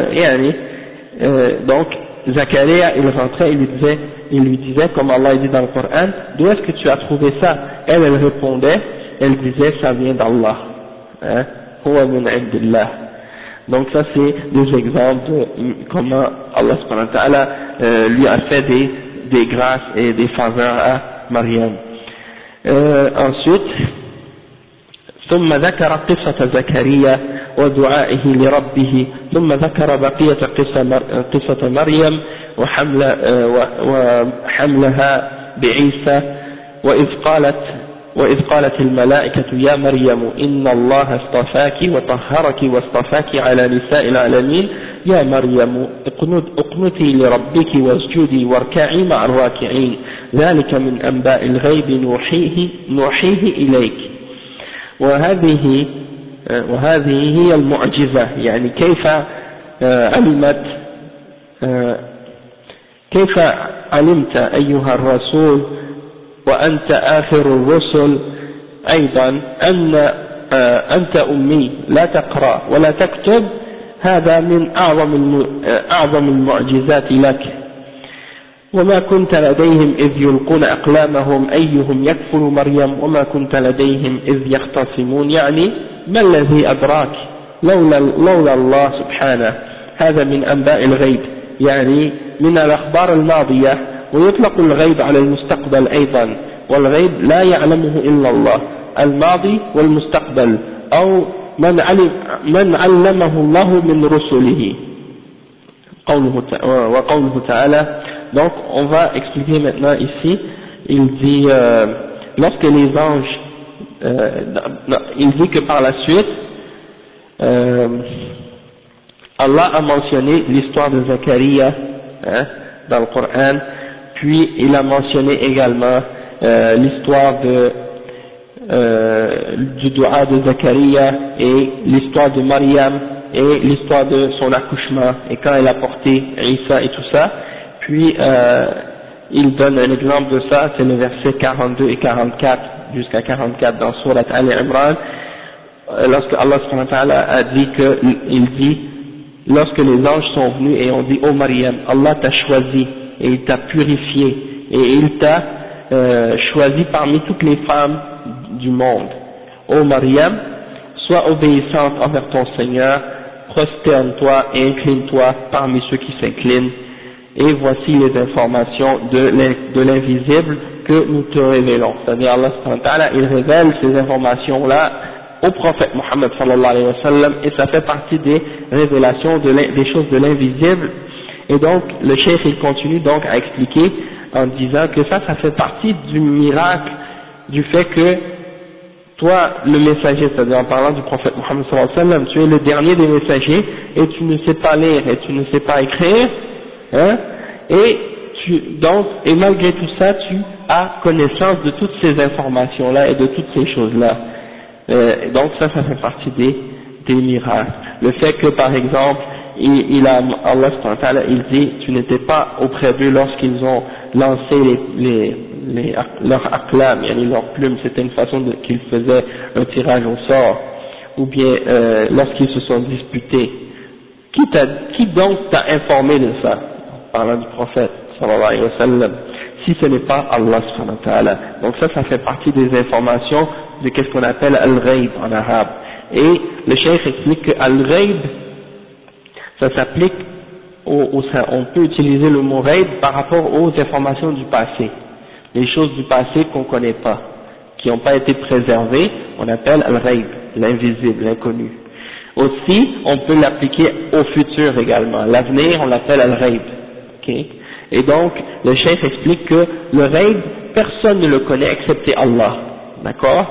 donc Zacharia il rentrait, il lui disait comme Allah dit dans le Coran, d'où est-ce que tu as trouvé ça? Elle répondait, elle disait ça vient d'Allah, hein? Huwa min indillah. Donc ça c'est des exemples de comment Allah subhanahu wa ta'ala lui a fait des grâces et des faveurs à Mariam. Ensuite ثم ذكر قصة زكريا ودعائه لربه ثم ذكر بقية قصة مريم وحملها بعيسى وإذ قالت الملائكة يا مريم إن الله اصطفاك وطهرك واصطفاك على نساء العالمين يا مريم اقنتي لربك واسجدي واركعي مع الراكعين ذلك من أنباء الغيب نوحيه إليك. وهذه هي المعجزة، يعني كيف علمت أيها الرسول وأنت آخر الرسل أيضا أنت أمي لا تقرأ ولا تكتب، هذا من أعظم المعجزات لك. وما كنت لديهم إذ يلقون أقلامهم أيهم يكفل مريم وما كنت لديهم إذ يختصمون يعني ما الذي أدراك لولا الله سبحانه هذا من أنباء الغيب يعني من الأخبار الماضية ويطلق الغيب على المستقبل أيضا والغيب لا يعلمه إلا الله الماضي والمستقبل أو من علمه الله من رسله وقوله تعالى. Donc on va expliquer maintenant ici, il dit lorsque les anges il dit que par la suite Allah a mentionné l'histoire de Zacharia dans le Coran, puis il a mentionné également l'histoire du dua de Zacharia et l'histoire de Maryam et l'histoire de son accouchement et quand elle a porté Isa et tout ça. Puis il donne un exemple de ça, c'est le verset 42 et 44 jusqu'à 44 dans Surat Al-Imran, lorsque Allah subhanahu wa ta'ala a dit que, il dit, lorsque les anges sont venus et ont dit ô Maryam, Allah t'a choisi et il t'a purifié et il t'a choisi parmi toutes les femmes du monde. Ô Maryam, sois obéissante envers ton Seigneur, prosterne-toi et incline-toi parmi ceux qui s'inclinent. Et voici les informations de l'invisible que nous te révélons. C'est-à-dire Allah subhanahu wa ta'ala, il révèle ces informations-là au prophète Mohammed sallallahu alayhi wa sallam et ça fait partie des révélations des choses de l'invisible. Et donc le cheikh il continue donc à expliquer en disant que ça fait partie du miracle du fait que toi le messager, c'est-à-dire en parlant du prophète Mohammed sallallahu alayhi wa sallam, tu es le dernier des messagers et tu ne sais pas lire et tu ne sais pas écrire. Et malgré tout ça, tu as connaissance de toutes ces informations-là et de toutes ces choses-là. Donc ça fait partie des miracles. Le fait que, par exemple, Allah subhanahu wa ta'ala, il dit, tu n'étais pas auprès d'eux lorsqu'ils ont lancé leurs aqlam, leurs plumes, c'était une façon qu'ils faisaient un tirage au sort, ou bien lorsqu'ils se sont disputés. Qui donc t'a informé de ça? Parlant du prophète sallallahu alayhi wa sallam, si ce n'est pas Allah subhanahu wa ta'ala. Donc ça fait partie des informations de qu'est-ce qu'on appelle al-ghaib en arabe. Et le cheikh explique que al-ghaib, ça s'applique on peut utiliser le mot ghaib par rapport aux informations du passé. Les choses du passé qu'on ne connaît pas, qui n'ont pas été préservées, on appelle al-ghaib, l'invisible, l'inconnu. Aussi, on peut l'appliquer au futur également. L'avenir, on l'appelle al-ghaib. Okay. Et donc, le cheikh explique que le ghaib, personne ne le connaît excepté Allah. D'accord?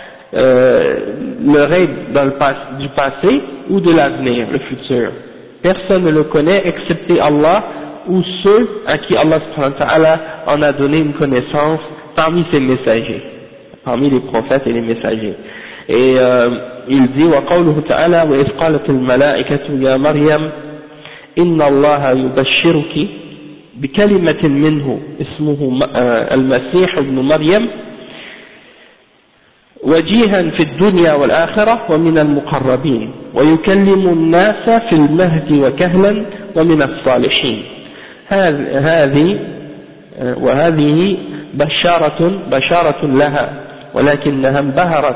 Le ghaib du passé ou de l'avenir, le futur. Personne ne le connaît excepté Allah ou ceux à qui Allah subhanahu wa ta'ala en a donné une connaissance parmi ses messagers, parmi les prophètes et les messagers. Et il dit وقوله تعالى وإذ قالت الملائكة يا مريم إن الله يبشرك بكلمة منه اسمه المسيح ابن مريم وجيها في الدنيا والآخرة ومن المقربين ويكلم الناس في المهد وكهلا ومن الصالحين. وهذه بشارة لها ولكنها انبهرت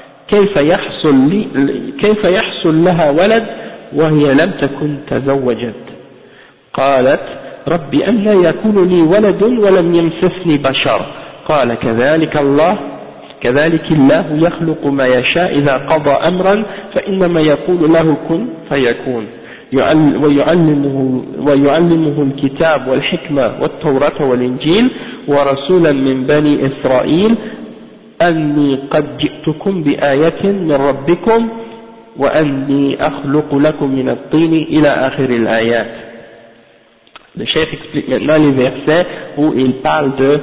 كيف يحصل لها ولد وهي لم تكن تزوجت. قالت رب أنى يكون لي ولد ولم يمسسني بشر قال كذلك الله يخلق ما يشاء إذا قضى أمرا فإنما يقول له كن فيكون ويعلمه الكتاب والحكمة والتوراة والإنجيل ورسولا من بني إسرائيل أني قد جئتكم بآية من ربكم وأني أخلق لكم من الطين إلى آخر الآيات. Le chef explique maintenant les versets où il parle de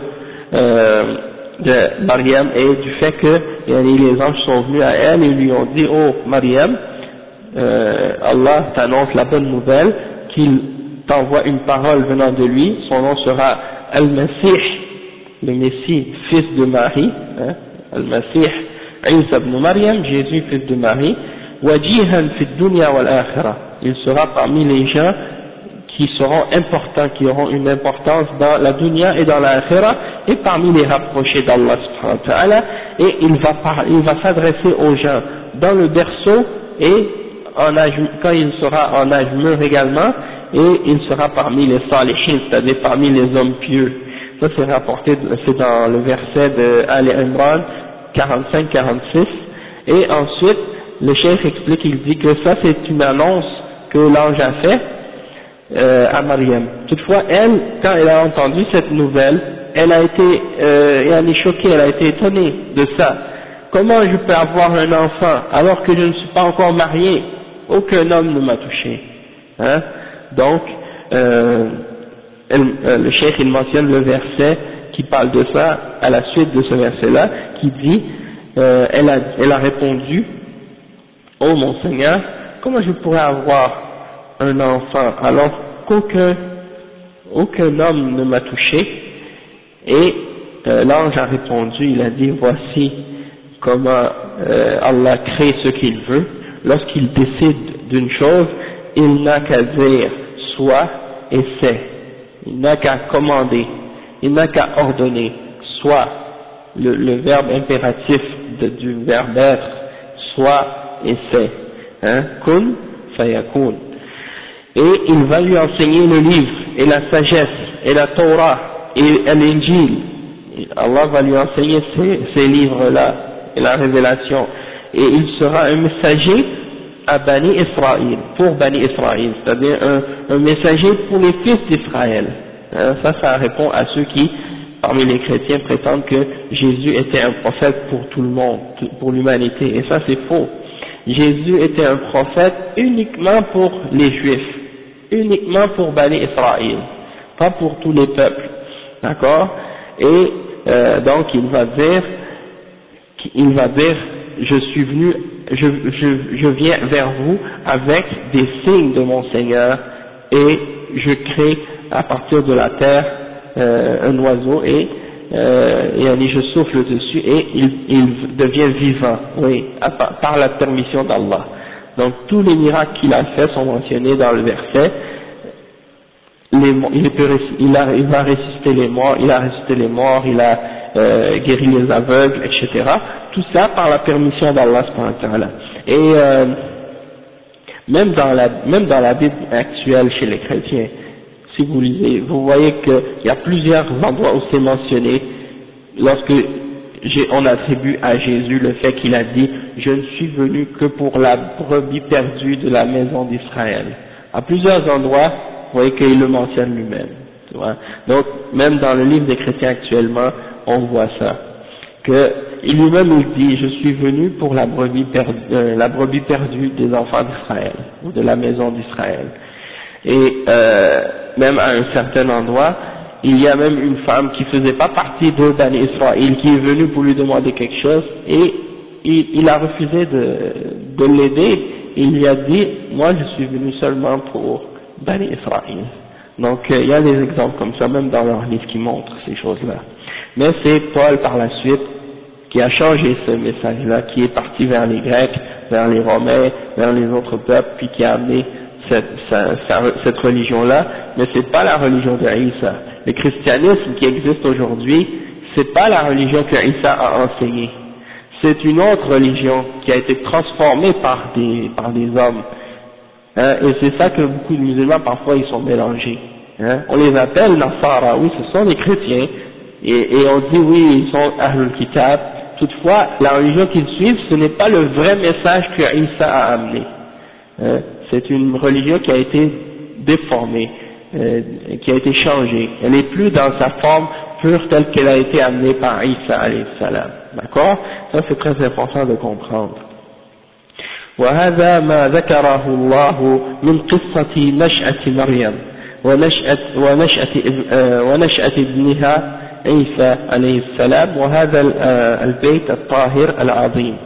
Maryam et du fait que les anges sont venus à elle et lui ont dit oh Maryam, Allah t'annonce la bonne nouvelle qu'il t'envoie une parole venant de lui, son nom sera Al-Masih, le Messie, fils de Marie, Al-Masih Isa ibn Maryam, Jésus fils de Marie, wajihan fi dunya wal akhirah, il sera parmi les gens qui seront importants, qui auront une importance dans la dunya et dans l'akhira, et parmi les rapprochés d'Allah subhanahu wa ta'ala, et il va s'adresser aux gens dans le berceau et quand il sera en âge mûr également, et il sera parmi les salihin, c'est-à-dire parmi les hommes pieux. Ça c'est rapporté, c'est dans le verset de Ali Imran 45-46, et ensuite le cheikh explique, il dit que ça c'est une annonce que l'ange a fait à Maryam. Toutefois, elle, quand elle a entendu cette nouvelle, elle a été choquée, elle a été étonnée de ça. Comment je peux avoir un enfant alors que je ne suis pas encore mariée? Aucun homme ne m'a touché. Hein? Donc, le cheikh il mentionne le verset qui parle de ça à la suite de ce verset-là, qui dit, elle a répondu, ô mon Seigneur, comment je pourrais avoir un enfant alors qu'aucun homme ne m'a touché? Et l'ange a répondu, il a dit, voici comment Allah crée ce qu'il veut. Lorsqu'il décide d'une chose, il n'a qu'à dire soit et c'est, il n'a qu'à commander, il n'a qu'à ordonner, soit le verbe impératif du verbe être, soit et c'est, hein, kun fayakun. Et il va lui enseigner le livre et la sagesse et la Torah et l'Injil. Allah va lui enseigner ces livres-là et la révélation, et il sera un messager à Bani Israël, pour Bani Israël, c'est-à-dire un messager pour les fils d'Israël. Ça répond à ceux qui, parmi les chrétiens, prétendent que Jésus était un prophète pour tout le monde, pour l'humanité, et ça c'est faux. Jésus était un prophète uniquement pour les Juifs, uniquement pour Bani Israël, pas pour tous les peuples, d'accord? Et donc il va dire, je suis venu, je viens vers vous avec des signes de mon Seigneur, et je crée à partir de la terre un oiseau, et je souffle dessus et il devient vivant, oui, par la permission d'Allah. Donc tous les miracles qu'il a fait sont mentionnés dans le verset. Il va ressusciter les morts, il a ressuscité les morts, il a guéri les aveugles, etc. Tout ça par la permission d'Allah subhanahu wa ta'ala. Et même dans la Bible actuelle chez les chrétiens, si vous lisez, vous voyez qu'il y a plusieurs endroits où c'est mentionné, lorsque on attribue à Jésus le fait qu'il a dit « Je ne suis venu que pour la brebis perdue de la maison d'Israël ». À plusieurs endroits, vous voyez qu'il le mentionne lui-même. Donc, même dans le livre des chrétiens actuellement, on voit ça. Que lui-même il dit « Je suis venu pour la brebis perdue des enfants d'Israël, ou de la maison d'Israël ». Et même à un certain endroit, il y a même une femme qui faisait pas partie de Bani Israël qui est venue pour lui demander quelque chose, et il a refusé de l'aider. Il lui a dit « Moi je suis venu seulement pour Bani Israël ». Donc il y a des exemples comme ça, même dans leur livre qui montrent ces choses-là. Mais c'est Paul par la suite qui a changé ce message-là, qui est parti vers les Grecs, vers les Romains, vers les autres peuples, puis qui a amené cette religion-là, mais c'est pas la religion de Isa. Le christianisme qui existe aujourd'hui, c'est pas la religion que Isa a enseignée. C'est une autre religion qui a été transformée par des hommes. Et c'est ça que beaucoup de musulmans, parfois, ils sont mélangés. On les appelle Nasara, oui, ce sont des chrétiens, et on dit oui, ils sont Ahlul Kitab. Toutefois, la religion qu'ils suivent, ce n'est pas le vrai message que Isa a amené. C'est une religion qui a été déformée, qui a été changée. Elle n'est plus dans sa forme pure telle qu'elle a été amenée par Isa alayhi salam. D'accord? Ça c'est très important de comprendre. وهذا ما ذكره الله من قصة نشأة مريم ونشأة ابنها عيسى عليه السلام وهذا البيت الطاهر العظيم.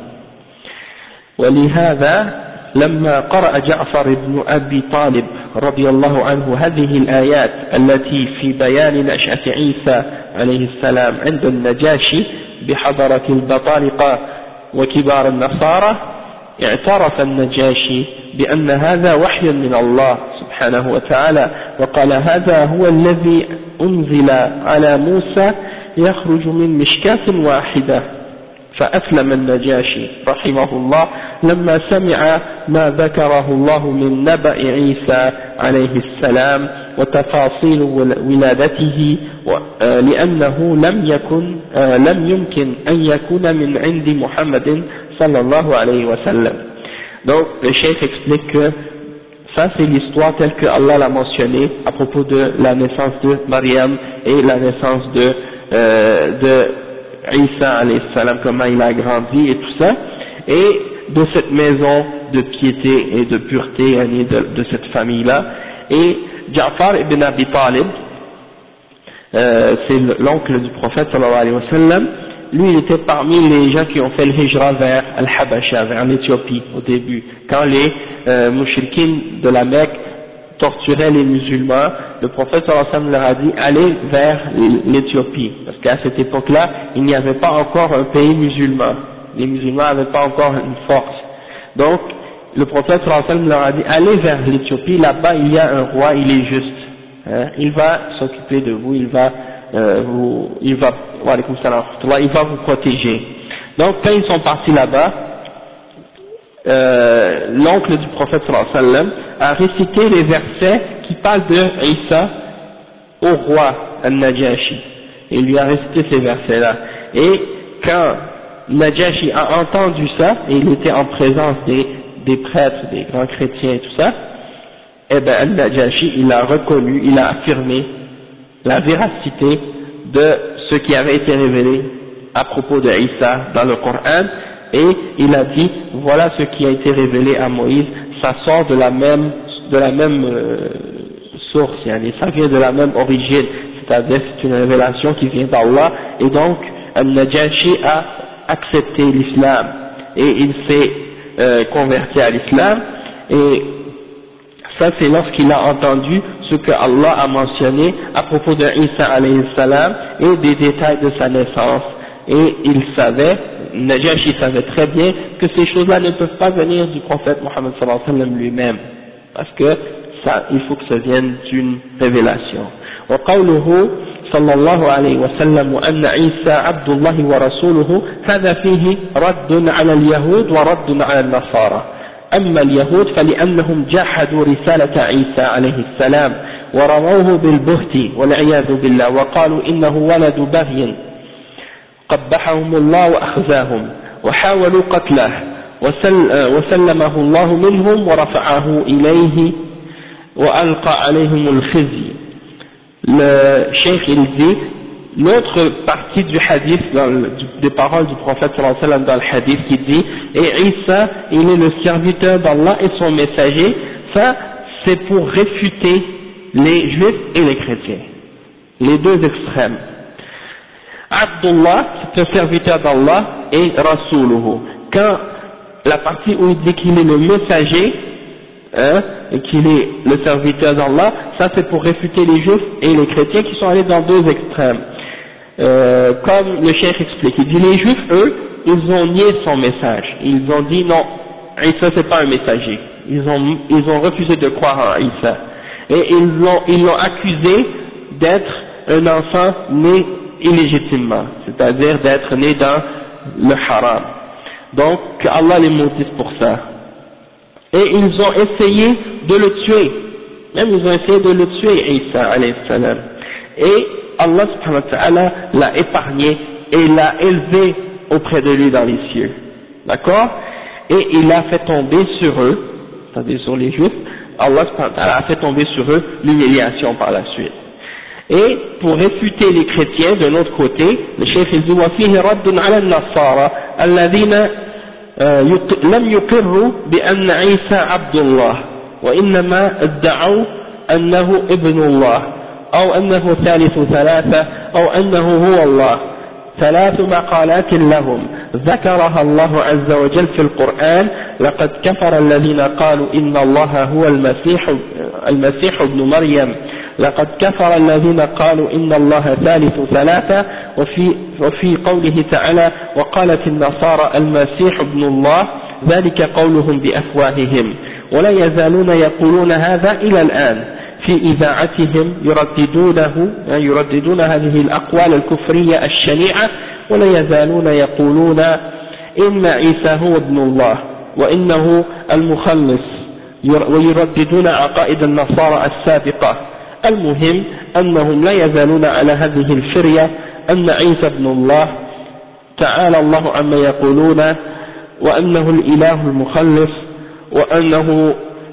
ولهذا لما قرأ جعفر بن أبي طالب رضي الله عنه هذه الآيات التي في بيان نشأة عيسى عليه السلام عند النجاشي بحضرة البطارقة وكبار النصارى، اعترف النجاشي بأن هذا وحي من الله سبحانه وتعالى وقال هذا هو الذي أنزل على موسى يخرج من مشكاة واحدة فأسلم النجاشي رحمه الله لما سمع ما ذكره الله من نبأ عيسى عليه السلام وتفاصيل ولادته لأنه لم يمكن أن يكون من عند محمد صلى الله عليه وسلم. Donc le cheikh explique que ça c'est l'histoire telle que Allah l'a mentionné à propos de la naissance de Maryam et la naissance de Isa alayhi salam, comment il a grandi et tout ça, et de cette maison de piété et de pureté de cette famille là. Et Ja'far ibn Abi Talib, c'est l'oncle du prophète sallallahu alayhi wa sallam, lui il était parmi les gens qui ont fait le hijra vers Al-Habasha, vers l'Éthiopie au début, quand les mouchriquines de la Mecque torturaient les musulmans. Le prophète sallallahu alayhi wa sallam leur a dit allez vers l'Éthiopie, parce qu'à cette époque-là il n'y avait pas encore un pays musulman, les musulmans n'avaient pas encore une force. Donc le prophète sallallahu alayhi wa sallam leur a dit allez vers l'Éthiopie, là-bas il y a un roi, il est juste, hein, il va s'occuper de vous, il va vous protéger. Donc quand ils sont partis là-bas, l'oncle du prophète sallallahu alayhi wa sallam a récité les versets qui parlent de Isa au roi Al-Najashi. Il lui a récité ces versets-là. Et quand Najashi a entendu ça, et il était en présence des prêtres, des grands chrétiens et tout ça, eh ben Al-Najashi, il a reconnu, il a affirmé la véracité de ce qui avait été révélé à propos de Isa dans le Coran, et il a dit voilà ce qui a été révélé à Moïse, ça sort de la même source, ça vient de la même origine, c'est-à-dire c'est une révélation qui vient d'Allah, et donc Al-Najashi a accepté l'islam et il s'est converti à l'islam, et ça c'est lorsqu'il a entendu ce que Allah a mentionné à propos de Isa alayhi salam et des détails de sa naissance, et il savait, Najashi savait très bien que ces choses-là ne peuvent pas venir du prophète Mohammed sallallahu alayhi wa sallam lui-même, parce que ça, il faut que ça vienne d'une révélation. وقوله صلى الله عليه وسلم وأن عيسى عبد الله ورسوله هذا فيه رد على اليهود ورد على النصارى. أما اليهود فلأنهم جحدوا رسالة عيسى عليه السلام ورموه بالبهت والعياذ بالله وقالوا إنه ولد بغي قبحهم الله وأخزاهم وحاولوا قتله وسلمه الله منهم ورفعه إليه وألقى عليهم الخزي. Le cheikh il dit, l'autre partie du hadith, des paroles du prophète sallallahu alayhi wa sallam dans le hadith qui dit, et Isa il est le serviteur d'Allah et son messager, ça c'est pour réfuter les juifs et les chrétiens, les deux extrêmes. Abdullah c'est un serviteur d'Allah et Rasuluhu, quand la partie où il dit qu'il est le messager, et qu'il est le serviteur d'Allah, ça c'est pour réfuter les juifs et les chrétiens qui sont allés dans deux extrêmes. Comme le cheikh explique, il dit les juifs eux, ils ont nié son message, ils ont dit non, Isa c'est pas un messager, ils ont refusé de croire en Isa, et ils l'ont accusé d'être un enfant né illégitimement, c'est-à-dire d'être né dans le haram. Donc Allah les maudisse pour ça. Et ils ont essayé de le tuer, même ils ont essayé de le tuer, Isa alayhi salam. Et Allah subhanahu wa ta'ala l'a épargné et l'a élevé auprès de lui dans les cieux. D'accord? Et il a fait tomber sur eux, c'est-à-dire sur les juifs, Allah subhanahu wa ta'ala a fait tomber sur eux l'humiliation par la suite. Et pour réfuter les chrétiens de l'autre côté, le cheikh il dit وَفِيهِ رَدٌّ عَلَى النَّصَارَى الَّذِينَ لم يقروا بأن عيسى عبد الله وإنما ادعوا أنه ابن الله أو أنه ثالث ثلاثة أو أنه هو الله. ثلاث مقالات لهم ذكرها الله عز وجل في القرآن لقد كفر الذين قالوا إن الله هو المسيح ابن مريم لقد كفر الذين قالوا إن الله ثالث ثلاثة وفي قوله تعالى وقالت النصارى المسيح ابن الله ذلك قولهم بأفواههم ولا يزالون يقولون هذا إلى الآن في إذاعتهم يرددون هذه الأقوال الكفرية الشنيعة ولا يزالون يقولون إن عيسى هو ابن الله وإنه المخلص ويرددون عقائد النصارى السابقة. المهم أنهم لا يزالون على هذه الفرية أن عيسى ابن الله تعالى الله عما يقولون وأنه الإله المخلص وأنه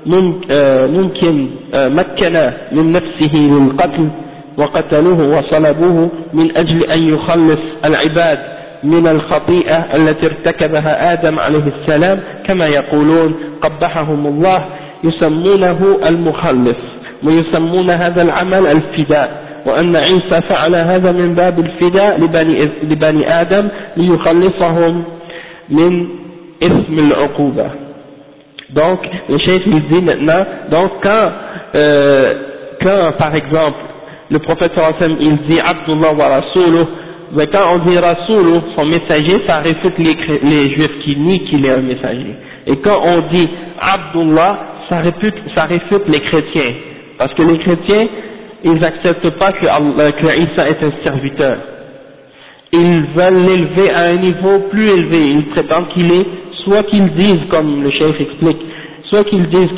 ممكن مكن من نفسه للقتل وقتلوه وصلبوه من أجل أن يخلص العباد من الخطيئة التي ارتكبها آدم عليه السلام كما يقولون قبحهم الله، يسمونه المخلص ويسمون هذا العمل الفداء، وأن عيسى فعل هذا من باب الفداء لبني آدم ليخلصهم من إثم العقوبة. Donc le cheikh il dit maintenant, donc quand par exemple le prophète sallallahu il dit Abdullah wa Rasuluh, mais quand on dit Rasuluh, son messager, ça réfute les juifs qui nient qu'il est un messager. Et quand on dit Abdullah, ça réfute les chrétiens, parce que les chrétiens ils n'acceptent pas que Isa est un serviteur. Ils veulent l'élever à un niveau plus élevé, ils prétendent qu'il est, soit qu'ils disent, comme le cheikh explique, soit qu'ils disent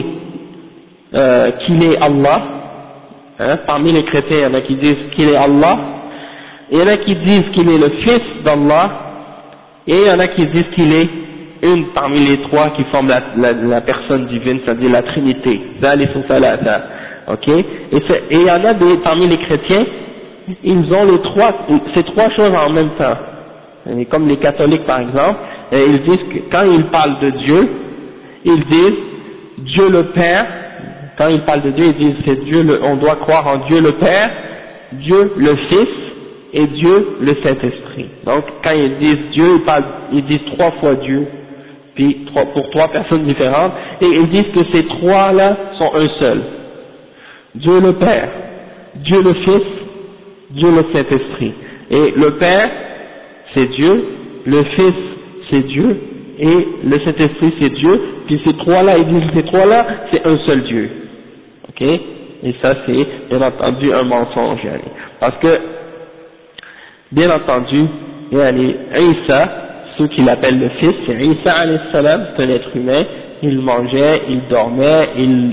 qu'il est Allah, hein, parmi les chrétiens il y en a qui disent qu'il est Allah, il y en a qui disent qu'il est le fils d'Allah, et il y en a qui disent qu'il est une parmi les trois qui forment la personne divine, c'est-à-dire la Trinité, ok, et il y en a parmi les chrétiens, ils ont ces trois choses en même temps, et comme les catholiques par exemple, et ils disent que quand ils parlent de Dieu, ils disent Dieu le Père, quand ils parlent de Dieu, ils disent c'est Dieu, on doit croire en Dieu le Père, Dieu le Fils et Dieu le Saint-Esprit. Donc quand ils disent Dieu, ils disent trois fois Dieu, puis pour trois personnes différentes, et ils disent que ces trois-là sont un seul. Dieu le Père, Dieu le Fils, Dieu le Saint-Esprit. Et le Père, c'est Dieu, le Fils, c'est Dieu, et le Saint-Esprit, c'est Dieu, puis ces trois-là, ils disent ces trois-là, c'est un seul Dieu. Ok? Et ça, c'est, bien entendu, un mensonge, parce que, bien entendu, Isa, ceux qui l'appellent le Fils, c'est Isa alayhi salam, c'est un être humain, il mangeait, il dormait,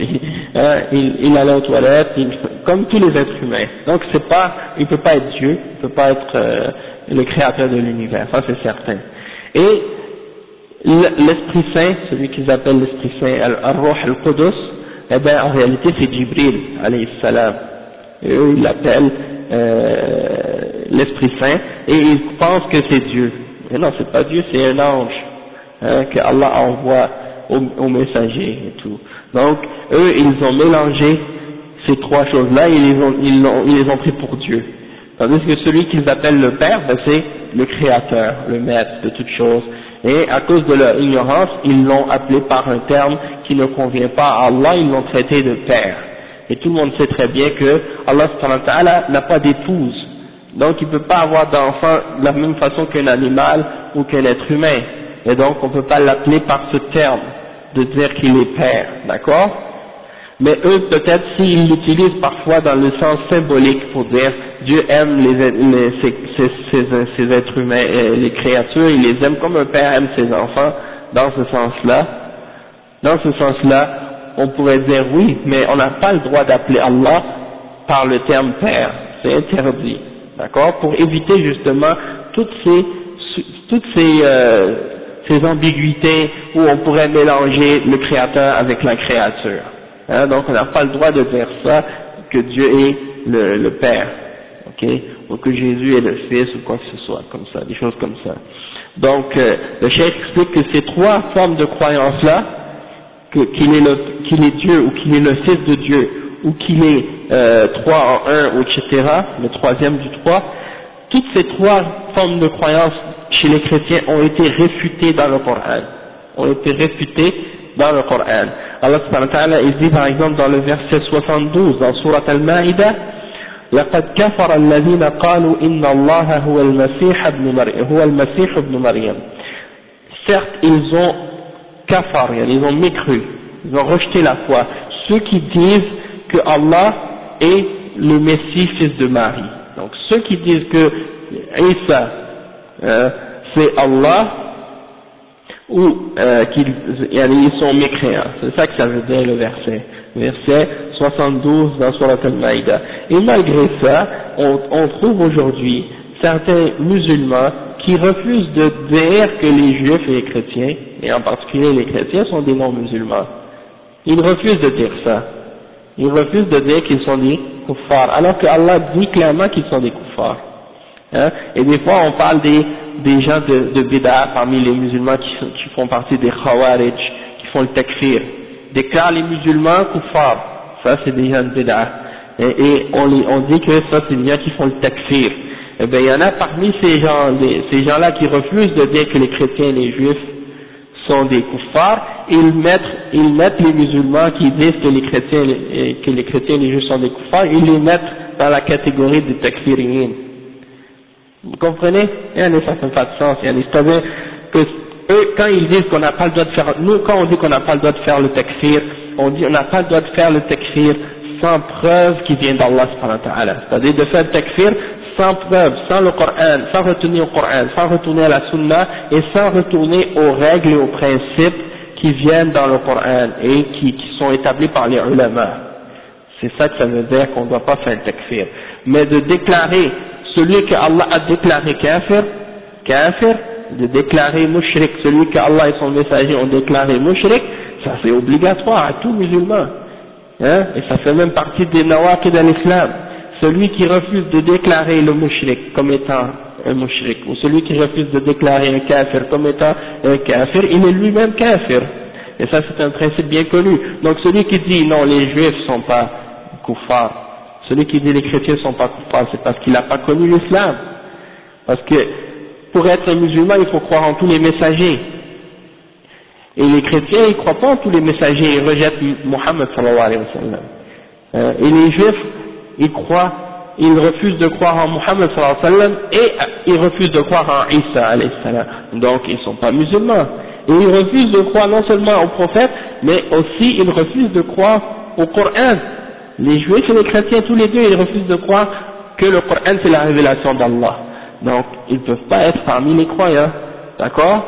il allait aux toilettes, comme tous les êtres humains. Donc il peut pas être Dieu, il peut pas être le créateur de l'univers, ça c'est certain. Et l'Esprit Saint, celui qu'ils appellent l'Esprit Saint, Al-Ruh Al-Qudus, eh bien en réalité c'est Jibril alayhi salam. Et eux ils l'appellent l'Esprit Saint, et ils pensent que c'est Dieu. Mais non, c'est pas Dieu, c'est un ange que Allah envoie aux messagers et tout. Donc eux ils ont mélangé ces trois choses-là, ils les ont pris pour Dieu. Tandis que celui qu'ils appellent le Père, ben c'est le Créateur, le Maître de toutes choses. Et à cause de leur ignorance, ils l'ont appelé par un terme qui ne convient pas à Allah, ils l'ont traité de Père. Et tout le monde sait très bien que Allah subhanahu wa ta'ala n'a pas d'épouse. Donc il ne peut pas avoir d'enfant de la même façon qu'un animal ou qu'un être humain. Et donc on ne peut pas l'appeler par ce terme, de dire qu'il est Père, d'accord? Mais eux, peut-être s'ils l'utilisent parfois dans le sens symbolique pour dire Dieu aime ces êtres humains, les créatures, il les aime comme un père aime ses enfants, dans ce sens-là, on pourrait dire oui, mais on n'a pas le droit d'appeler Allah par le terme Père, c'est interdit, d'accord, pour éviter justement toutes ces ambiguïtés où on pourrait mélanger le Créateur avec la créature. Hein, donc on n'a pas le droit de dire ça, que Dieu est le Père, ok, ou que Jésus est le Fils ou quoi que ce soit, comme ça, des choses comme ça. Donc le cheikh explique que ces trois formes de croyance-là, qu'il est Dieu ou qu'il est le Fils de Dieu ou qu'il est trois en un, ou etc., le troisième du trois, toutes ces trois formes de croyance chez les chrétiens ont été réfutées dans le Coran, Allah subhanahu wa ta'ala, il dit par exemple dans le verset 72 dans Surat Al-Ma'idah, لقد كفر الذين قالوا إن الله هو المسيح ابن مريم. Certes ils ont kafar, ils ont mécru, ils ont rejeté la foi. Ceux qui disent que Allah est le Messie, fils de Marie. Donc ceux qui disent que Isa c'est Allah, ou ils sont mécréants. C'est ça que ça veut dire le verset 72 dans Surat Al-Maïda. Et malgré ça, on trouve aujourd'hui certains musulmans qui refusent de dire que les juifs et les chrétiens, et en particulier les chrétiens, sont des non-musulmans. Ils refusent de dire ça. Ils refusent de dire qu'ils sont des kuffars, alors que Allah dit clairement qu'ils sont des kuffars. Hein? Et des fois on parle des gens de bid'a parmi les musulmans qui font partie des khawarij, qui font le takfir, déclarent les musulmans kuffars. Ça c'est des gens de bid'a. Et on dit que ça c'est des gens qui font le takfir. Eh bien il y en a parmi ces gens-là qui refusent de dire que les chrétiens et les juifs sont des kuffars, ils mettent les musulmans qui disent que les chrétiens et les juifs sont des kuffars, ils les mettent dans la catégorie des takfiriyin. Vous comprenez? Ça ne fait pas de sens. C'est-à-dire que eux, quand ils disent qu'on n'a pas le droit de faire, nous quand on dit qu'on n'a pas le droit de faire le takfir, on dit on n'a pas le droit de faire le takfir sans preuve qui vient d'Allah subhanahu wa ta'ala. C'est-à-dire de faire le takfir sans preuve, sans le Coran, sans retourner au Coran, sans retourner à la Sunna et sans retourner aux règles et aux principes qui viennent dans le Coran et qui sont établis par les ulama. C'est ça que ça veut dire qu'on ne doit pas faire le takfir. Mais de déclarer celui que Allah a déclaré kafir, de déclarer mushrik, celui que Allah et son messager ont déclaré mushrik, ça c'est obligatoire à tout musulman. Hein? Et ça fait même partie des nawaqid de l'islam. Celui qui refuse de déclarer le mushrik comme étant un mushrik, ou celui qui refuse de déclarer un kafir comme étant un kafir, il est lui-même kafir. Et ça c'est un principe bien connu. Donc celui qui dit non, les juifs ne sont pas kuffars, celui qui dit les chrétiens ne sont pas kuffars, c'est parce qu'il n'a pas connu l'islam. Parce que pour être un musulman, il faut croire en tous les messagers. Et les chrétiens, ils ne croient pas en tous les messagers, ils rejettent Muhammad sallallahu alayhi wa sallam. Et les juifs, ils refusent de croire en Muhammad sallallahu alayhi wa sallam et ils refusent de croire en Isa alayhi salam. Donc ils ne sont pas musulmans. Et ils refusent de croire non seulement au prophète, mais aussi ils refusent de croire au Coran. Les juifs et les chrétiens, tous les deux, ils refusent de croire que le Coran c'est la révélation d'Allah. Donc ils ne peuvent pas être parmi les croyants. D'accord?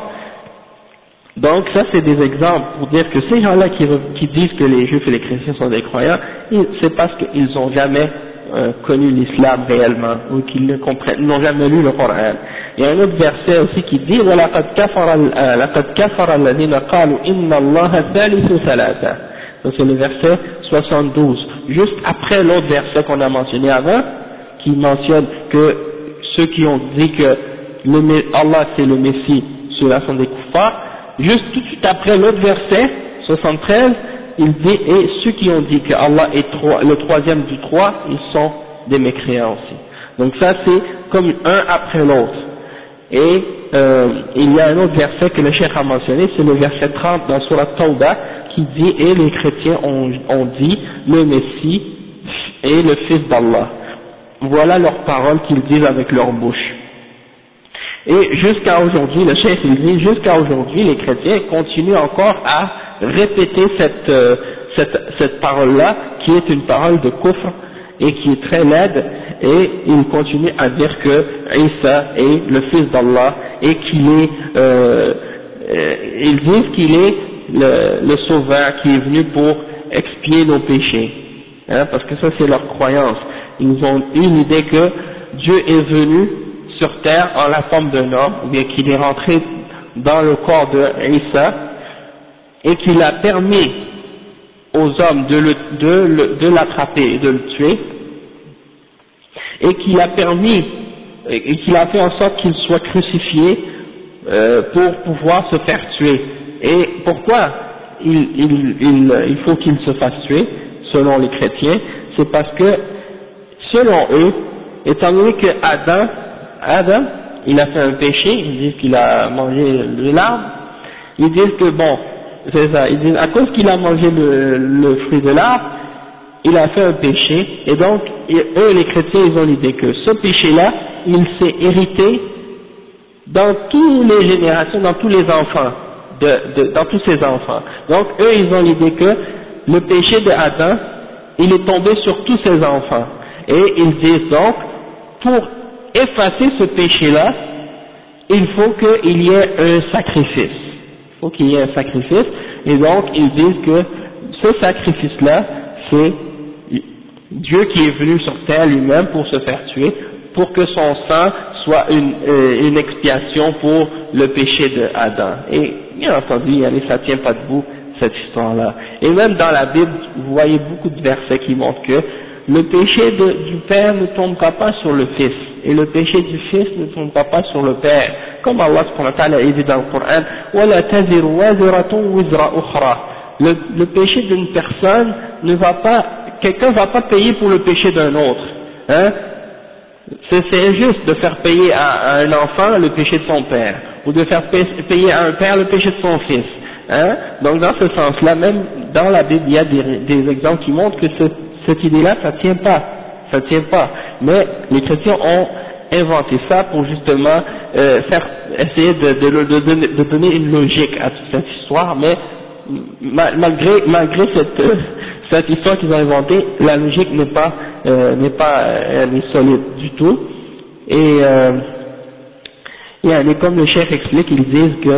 Donc ça c'est des exemples pour dire que ces gens-là qui disent que les juifs et les chrétiens sont des croyants, c'est parce qu'ils n'ont jamais connu l'islam réellement, ou qu'ils n'ont jamais lu le Coran. Il y a un autre verset aussi qui dit وَلَقَدْ كَفَرَ الَّذِينَ قَالُوا إِنَّ اللَّهَ ثَالِثُ ثَلَاثَةٍ. Ça c'est le verset 72, juste après l'autre verset qu'on a mentionné avant, qui mentionne que ceux qui ont dit que Allah c'est le Messie, ceux-là sont des kuffars. Juste tout de suite après l'autre verset, 73, il dit, et ceux qui ont dit que Allah est le troisième du trois, ils sont des mécréants aussi. Donc ça c'est comme un après l'autre. Et il y a un autre verset que le cheikh a mentionné, c'est le verset 30 dans Surat Tawbah, qui dit, et les chrétiens ont dit, le Messie est le fils d'Allah. Voilà leurs paroles qu'ils disent avec leur bouche. Et jusqu'à aujourd'hui, le cheikh il dit, jusqu'à aujourd'hui, les chrétiens continuent encore à répéter cette parole-là, qui est une parole de kufr, et qui est très laide, et ils continuent à dire que Isa est le fils d'Allah, et qu'il est, ils disent qu'il est le sauveur qui est venu pour expier nos péchés, hein, parce que ça c'est leur croyance. Ils ont eu l'idée que Dieu est venu sur terre en la forme d'un homme, ou bien qu'il est rentré dans le corps de Isa, et qu'il a permis aux hommes de l'attraper et de le tuer, et qu'il a permis, et qu'il a fait en sorte qu'il soit crucifié pour pouvoir se faire tuer. Et pourquoi il faut qu'il se fasse tuer, selon les chrétiens? C'est parce que, selon eux, étant donné que Adam, il a fait un péché, ils disent qu'il a mangé de l'arbre, ils disent que bon, c'est ça, ils disent à cause qu'il a mangé le fruit de l'arbre, il a fait un péché, et donc eux les chrétiens ils ont l'idée que ce péché-là, il s'est hérité dans toutes les générations, dans tous les enfants dans tous ses enfants. Donc eux ils ont l'idée que le péché de Adam, il est tombé sur tous ses enfants. Et ils disent donc, pour effacer ce péché-là, il faut qu'il y ait un sacrifice. Il faut qu'il y ait un sacrifice. Et donc ils disent que ce sacrifice-là, c'est Dieu qui est venu sur terre lui-même pour se faire tuer, pour que son sang soit une expiation pour le péché de Adam. Et bien entendu, ça tient pas debout, cette histoire-là. Et même dans la Bible, vous voyez beaucoup de versets qui montrent que le péché du Père ne tombera pas sur le Fils, et le péché du Fils ne tombera pas sur le Père. Comme Allah subhanahu wa ta'ala dit dans le Coran, وَلَا تَزِرُ وَازِرَةٌ وِزْرَ أُخْرَى. Le péché d'une personne quelqu'un va pas payer pour le péché d'un autre. Hein? C'est injuste de faire payer à un enfant le péché de son père, ou de faire payer à un père le péché de son fils. Hein? Donc dans ce sens-là, même dans la Bible, il y a des exemples qui montrent que cette idée-là, ça tient pas. Mais les chrétiens ont inventé ça pour justement essayer de donner une logique à toute cette histoire, mais malgré cette histoire qu'ils ont inventée, la logique n'est pas solide du tout. Et comme le chef explique, ils disent que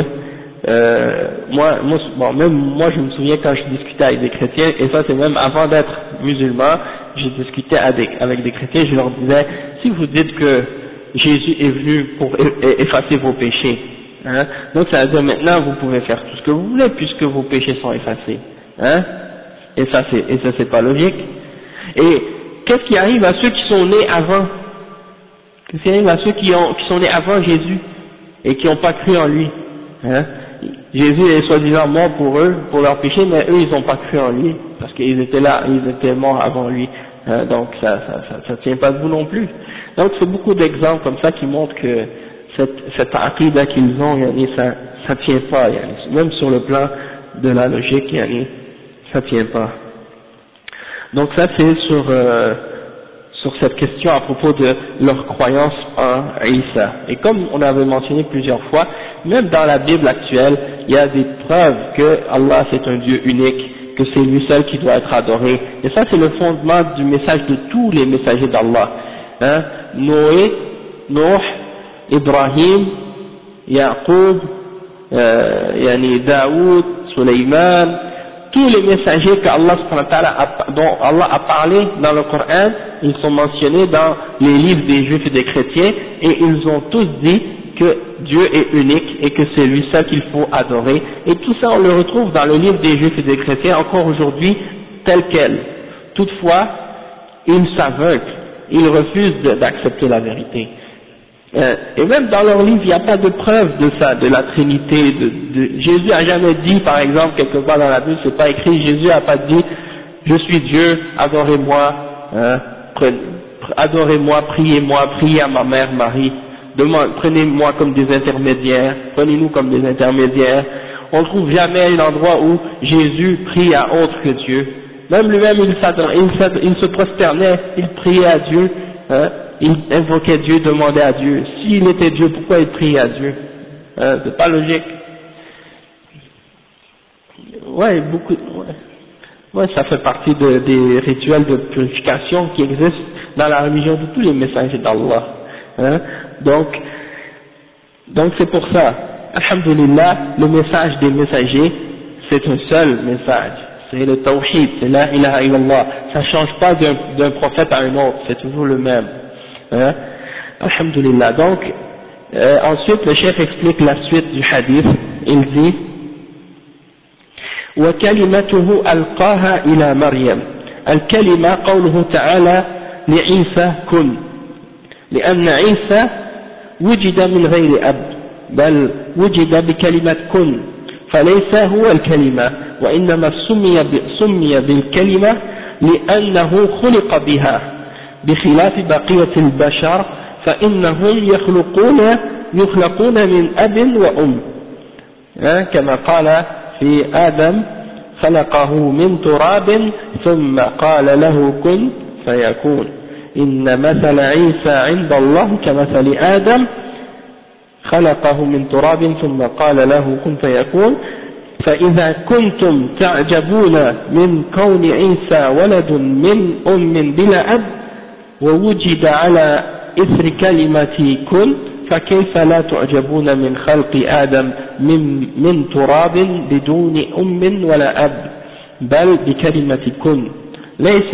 même moi je me souviens quand je discutais avec des chrétiens, et ça c'est même avant d'être musulman, j'ai discuté avec des chrétiens, je leur disais, si vous dites que Jésus est venu pour effacer vos péchés, hein, donc ça veut dire maintenant vous pouvez faire tout ce que vous voulez puisque vos péchés sont effacés, hein, et ça c'est pas logique. Et qu'est-ce qui arrive à ceux qui sont nés avant? Qu'est-ce qui arrive à ceux qui sont nés avant Jésus et qui n'ont pas cru en lui, hein? Jésus est soi-disant mort pour eux, pour leurs péchés, mais eux ils n'ont pas cru en lui parce qu'ils étaient là, ils étaient morts avant lui, hein, donc ça tient pas debout non plus. Donc c'est beaucoup d'exemples comme ça qui montrent que cette aqida qu'ils ont, ça tient pas, même sur le plan de la logique, ça tient pas. Donc ça c'est sur cette question à propos de leur croyance en Isa. Et comme on avait mentionné plusieurs fois, même dans la Bible actuelle, il y a des preuves que Allah c'est un Dieu unique, que c'est lui seul qui doit être adoré. Et ça c'est le fondement du message de tous les messagers d'Allah. Hein? Noé, Nuh, Ibrahim, Yaqub, Daoud, Sulayman, tous les messagers dont Allah a parlé dans le Coran, ils sont mentionnés dans les livres des Juifs et des chrétiens, et ils ont tous dit que Dieu est unique et que c'est lui seul qu'il faut adorer. Et tout ça on le retrouve dans le livre des Juifs et des chrétiens encore aujourd'hui tel quel. Toutefois, ils s'aveuglent, ils refusent d'accepter la vérité. Et même dans leur livre, il n'y a pas de preuve de ça, de la Trinité. Jésus a jamais dit, par exemple, quelque part dans la Bible, c'est pas écrit, Jésus a pas dit, je suis Dieu, adorez-moi, adorez-moi, priez à ma mère Marie, prenez-moi comme des intermédiaires, prenez-nous comme des intermédiaires. On ne trouve jamais un endroit où Jésus prie à autre que Dieu. Même lui-même, il se prosternait, il priait à Dieu, hein, il invoquait Dieu, demandait à Dieu. S'il était Dieu, pourquoi il priait à Dieu? C'est pas logique. Ouais, ça fait partie des rituels de purification qui existent dans la religion de tous les messagers d'Allah. Hein? Donc c'est pour ça, alhamdulillah, le message des messagers, c'est un seul message. C'est le tawhid, c'est la ilaha illallah. Ça change pas d'un prophète à un autre, c'est toujours le même. Hein? Alhamdulillah. Donc, ensuite le chef explique la suite du hadith. Il dit وكلمته ألقاها إلى مريم. الكلمة قوله تعالى لعيسى كن، لأن عيسى وجد من غير أب بل وجد بكلمة كن، فليس هو الكلمة، وإنما سمي بالكلمة لأنه خلق بها، بخلاف بقية البشر فإنهم يخلقون من أب وأم، كما قال في آدم خلقه من تراب ثم قال له كن فيكون. إن مثل عيسى عند الله كمثل آدم خلقه من تراب ثم قال له كن فيكون فإذا كنتم تعجبون من كون عيسى ولد من أم بلا أب ووجد على إثر كلمة كن فكيف لا تعجبون من خلق آدم من تراب بدون أم ولا أب بل بكلمة كن ليس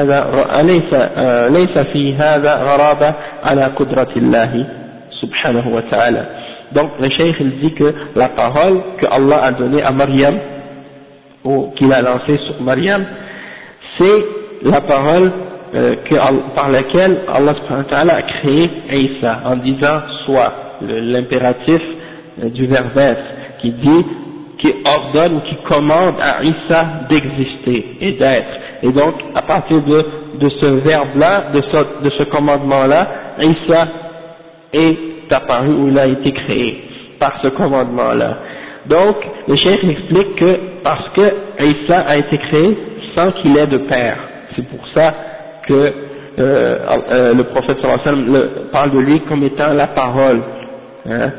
في هذا غرابة على قدرة الله سبحانه وتعالى. Donc le cheikh il dit que la parole que Allah a donnée à Maryam ou qu'il a lancée sur Maryam, c'est la parole par laquelle Allah subhanahu wa ta'ala a créé Isa en disant soit, l'impératif du verbe être qui dit, qui ordonne ou qui commande à Isa d'exister et d'être. Et donc à partir de ce verbe là, de ce commandement là, Isa est apparu ou il a été créé par ce commandement là. Donc le cheikh explique que parce que Isa a été créé sans qu'il ait de père, c'est pour ça que le prophète sallallahu alayhi wa sallam parle de lui comme étant la parole, hein.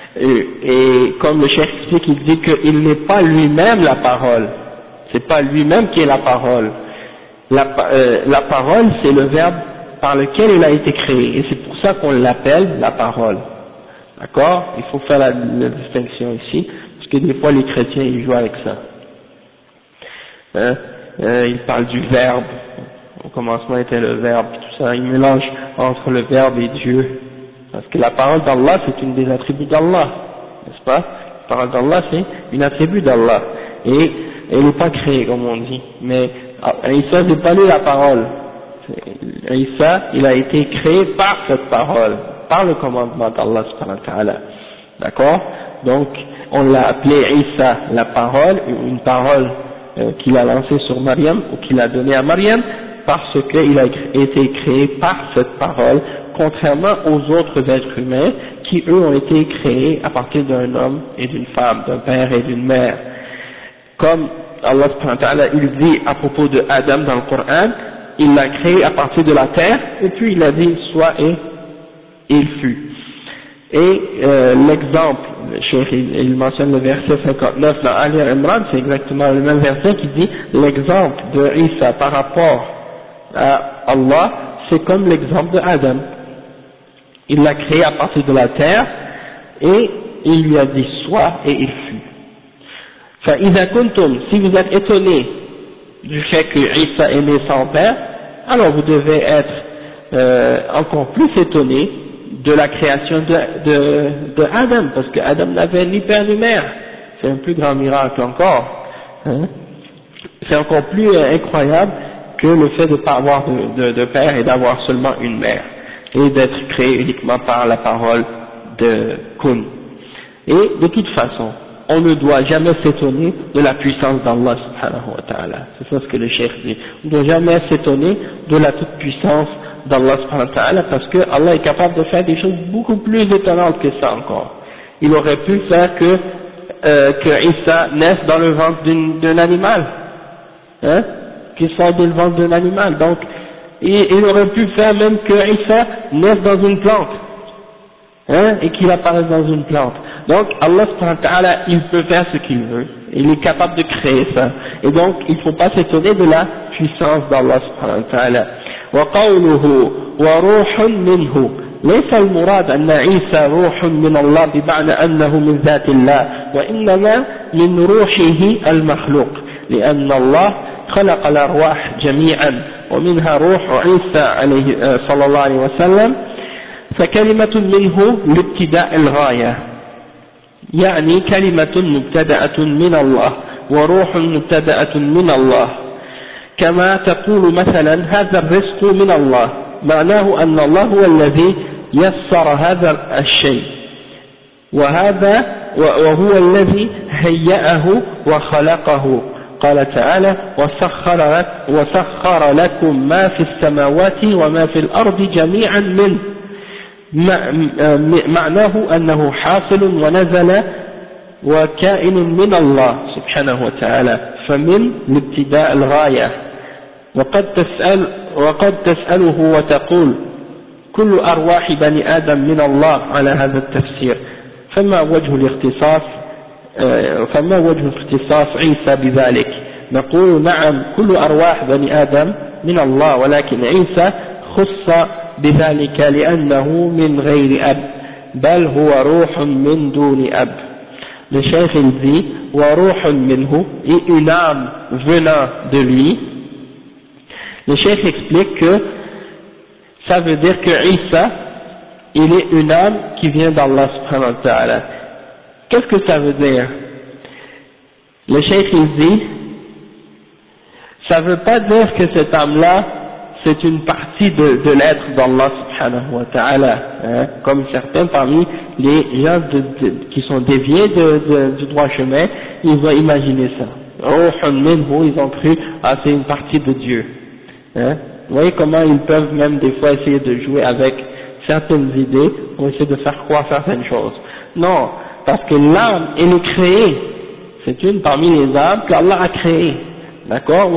Et comme le cheikh explique, il dit qu'il n'est pas lui-même la parole, c'est pas lui-même qui est la parole. La parole c'est le verbe par lequel il a été créé et c'est pour ça qu'on l'appelle la parole, d'accord? Il faut faire la distinction ici parce que des fois les chrétiens ils jouent avec ça, hein? Ils parlent du verbe, au commencement était le verbe, tout ça, ils mélangent entre le verbe et Dieu, parce que la parole d'Allah c'est une des attributs d'Allah, n'est-ce pas? La parole d'Allah c'est une attribut d'Allah et elle n'est pas créée comme on dit, mais Isa c'est pas lui la parole. Isa, il a été créé par cette parole, par le commandement d'Allah subhanahu wa ta'ala, d'accord? Donc, on l'a appelé Isa la parole, une parole qu'il a lancée sur Maryam, ou qu'il a donnée à Maryam, parce qu'il a été créé par cette parole, contrairement aux autres êtres humains, qui eux ont été créés à partir d'un homme et d'une femme, d'un père et d'une mère. Comme Allah subhanahu wa ta'ala, il dit à propos de Adam dans le Coran, il l'a créé à partir de la terre, et puis il a dit soit et il fut. Et l'exemple, le cheikh il mentionne le verset 59 dans Ali Imran, c'est exactement le même verset qui dit l'exemple de Isa par rapport à Allah, c'est comme l'exemple de Adam. Il l'a créé à partir de la terre, et il lui a dit soit et il fut. فإذا كنتم, si vous êtes étonnés du fait que Isa est né sans père, alors vous devez être encore plus étonnés de la création de Adam, parce que Adam n'avait ni père ni mère. C'est un plus grand miracle encore, hein? C'est encore plus incroyable que le fait de ne pas avoir de père et d'avoir seulement une mère, et d'être créé uniquement par la parole de Kun. Et de toute façon, on ne doit jamais s'étonner de la puissance d'Allah subhanahu wa ta'ala. C'est ça ce que le cheikh dit. On ne doit jamais s'étonner de la toute puissance d'Allah subhanahu wa ta'ala, parce que Allah est capable de faire des choses beaucoup plus étonnantes que ça encore. Il aurait pu faire que Isa naisse dans le ventre d'un animal, hein, qu'il sorte du ventre d'un animal. Donc, il aurait pu faire même que Isa naisse dans une plante, hein, et qu'il apparaisse dans une plante. Donc Allah subhanahu wa ta'ala, il peut faire ce qu'il veut, il est capable de créer ça, et donc il ne faut pas s'étonner de la puissance d'Allah subhanahu wa ta'ala. وقوله وروح منه ليس المراد أن عيسى روح من الله بمعنى أنه من ذات الله، وإنما من روحه المخلوق، لأن الله خلق الأرواح جميعا ومنها روح عيسى عليه صلى الله عليه وسلم، فكلمة منه لابتداء الغاية، يعني كلمة مبتدأة من الله وروح مبتدأة من الله، كما تقول مثلا هذا الرزق من الله، معناه أن الله هو الذي يسر هذا الشيء، وهو الذي هيأه وخلقه. قال تعالى وسخر لكم ما في السماوات وما في الأرض جميعا منه، معناه أنه حاصل ونزل وكائن من الله سبحانه وتعالى، فمن لابتداء الغاية. وقد تسأله وتقول كل أرواح بني آدم من الله على هذا التفسير، فما وجه الاختصاص فما وجه اختصاص عيسى بذلك؟ نقول نعم كل أرواح بني آدم من الله، ولكن عيسى خص بذلك لأنه من غير أب، بل هو روح من دون أب. Le cheikh il dit وروح منه, et une âme venant de lui. Le cheikh explique que ça veut dire que Isa il est une âme qui vient d'Allah subhanahu wa ta'ala. Qu'est-ce que ça veut dire? Le cheikh il dit ça veut pas dire que cette âme-là c'est une partie de l'être d'Allah subhanahu wa ta'ala, hein, comme certains parmi les gens qui sont déviés du droit chemin, ils ont imaginé ça. Ils ont cru, ah c'est une partie de Dieu. Hein. Vous voyez comment ils peuvent même des fois essayer de jouer avec certaines idées pour essayer de faire croire certaines choses. Non, parce que l'âme, elle est créée. C'est une parmi les âmes qu'Allah a créées. D'accord?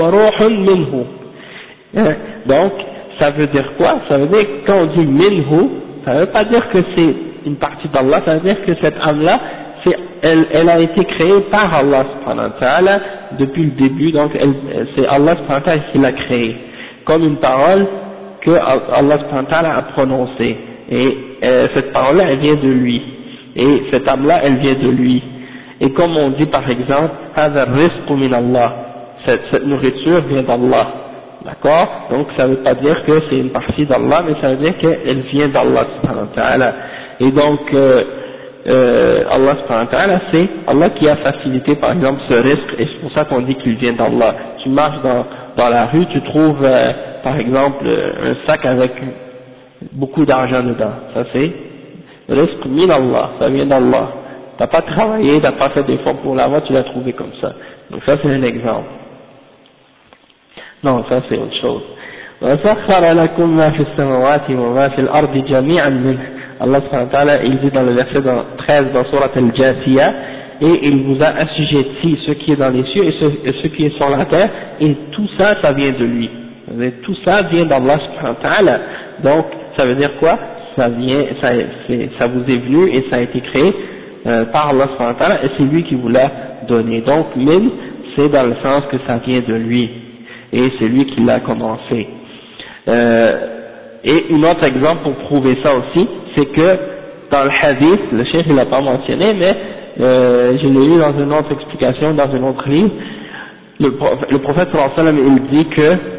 Donc, ça veut dire quoi? Ça veut dire que quand on dit minhu, ça ne veut pas dire que c'est une partie d'Allah, ça veut dire que cette âme-là, elle a été créée par Allah subhanahu wa ta'ala depuis le début, donc c'est Allah subhanahu wa ta'ala qui l'a créée, comme une parole que Allah subhanahu wa ta'ala a prononcée, et cette parole-là, elle vient de lui, et cette âme-là, elle vient de lui. Et comme on dit par exemple, هذا الرزق من الله, cette nourriture vient d'Allah. D'accord? Donc ça ne veut pas dire que c'est une partie d'Allah, mais ça veut dire qu'elle vient d'Allah subhanahu wa ta'ala. Et donc Allah subhanahu wa ta'ala, c'est Allah qui a facilité par exemple ce risque, et c'est pour ça qu'on dit qu'il vient d'Allah. Tu marches dans la rue, tu trouves par exemple un sac avec beaucoup d'argent dedans. Ça c'est risque min Allah, ça vient d'Allah. T'as pas travaillé, t'as pas fait d'efforts pour l'avoir, tu l'as trouvé comme ça. Donc ça c'est un exemple. Non, ça c'est autre chose. وَسَخَّرَ لَكُمْ مَا فِي السَّمَوَاتِ وَمَا فِي الْأَرْضِ جَمِيعًا مِنْهُ. Allah subhanahu wa ta'ala, il dit dans le verset 13 dans Surat Al-Jasiya, et il vous a assujetti ce qui est dans les cieux et ce qui est sur la terre, et tout ça, ça vient de lui. Tout ça vient d'Allah subhanahu wa ta'ala. Donc, ça veut dire quoi? Ça vous est venu et ça a été créé par Allah subhanahu wa ta'ala, et c'est lui qui vous l'a donné. Donc, min, c'est dans le sens que ça vient de lui. Et c'est lui qui l'a commencé. Et un autre exemple pour prouver ça aussi, c'est que dans le hadith, le cheikh il l'a pas mentionné, mais je l'ai lu dans une autre explication, dans un autre livre, le prophète sallallahu alayhi wa sallam, il dit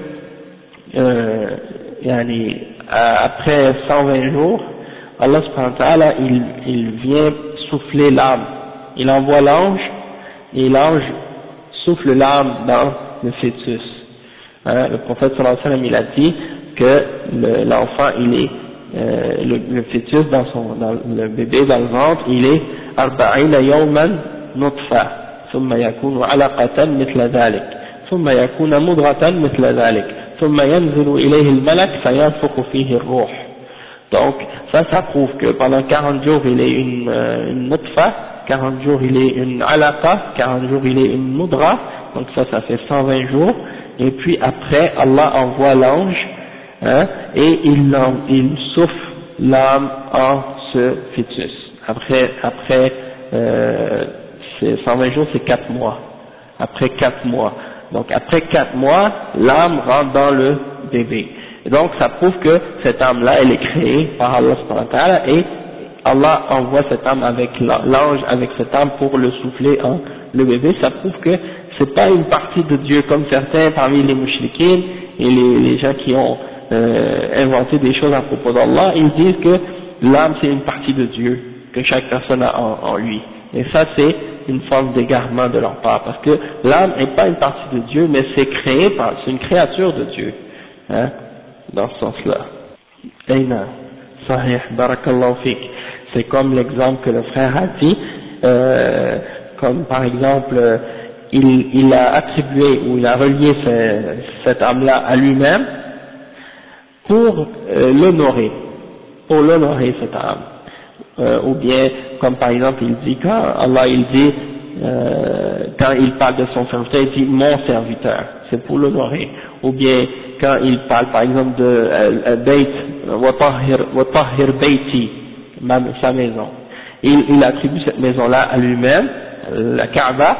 que après 120 jours, Allah subhanahu wa ta'ala, il vient souffler l'âme, il envoie l'ange, et l'ange souffle l'âme dans le fœtus. Le prophète sallallahu alayhi wa sallam, il a dit que l'enfant, il est, le fœtus dans le bébé dans le ventre, il est 40 يوما نطفة ثم يكون علقة مثل ذلك ثم يكون مضغة مثل ذلك ثم ينزل إليه الملك فينفخ فيه الروح. Donc ça prouve que pendant 40 jours il est une nutfa, 40 jours il est une alaqa, 40 jours il est une mudra, donc ça fait 120 jours. Et puis après, Allah envoie l'ange, hein, et il souffle l'âme en ce fœtus. Après 120 jours, c'est 4 mois. Après 4 mois. Donc après 4 mois, l'âme rentre dans le bébé. Et donc ça prouve que cette âme-là, elle est créée par Allah subhanahu wa ta'ala, et Allah envoie cette âme avec l'ange, avec cette âme pour le souffler en le bébé. Ça prouve que c'est pas une partie de Dieu comme certains parmi les mouchriquins et les gens qui ont inventé des choses à propos d'Allah. Ils disent que l'âme c'est une partie de Dieu que chaque personne a en lui, et ça c'est une forme d'égarement de leur part, parce que l'âme n'est pas une partie de Dieu, mais c'est une créature de Dieu, hein, dans ce sens-là. Aina, sahih, barakallahu fik. C'est comme l'exemple que le frère a dit, comme par exemple il a attribué ou il a relié cette âme-là à lui-même pour l'honorer cette âme. Ou bien, comme par exemple il dit, quand Allah il dit, quand il parle de son serviteur, il dit mon serviteur, c'est pour l'honorer. Ou bien quand il parle par exemple de Bayt, wa tahhir bayti, sa maison. il attribue cette maison-là à lui-même, la Kaaba,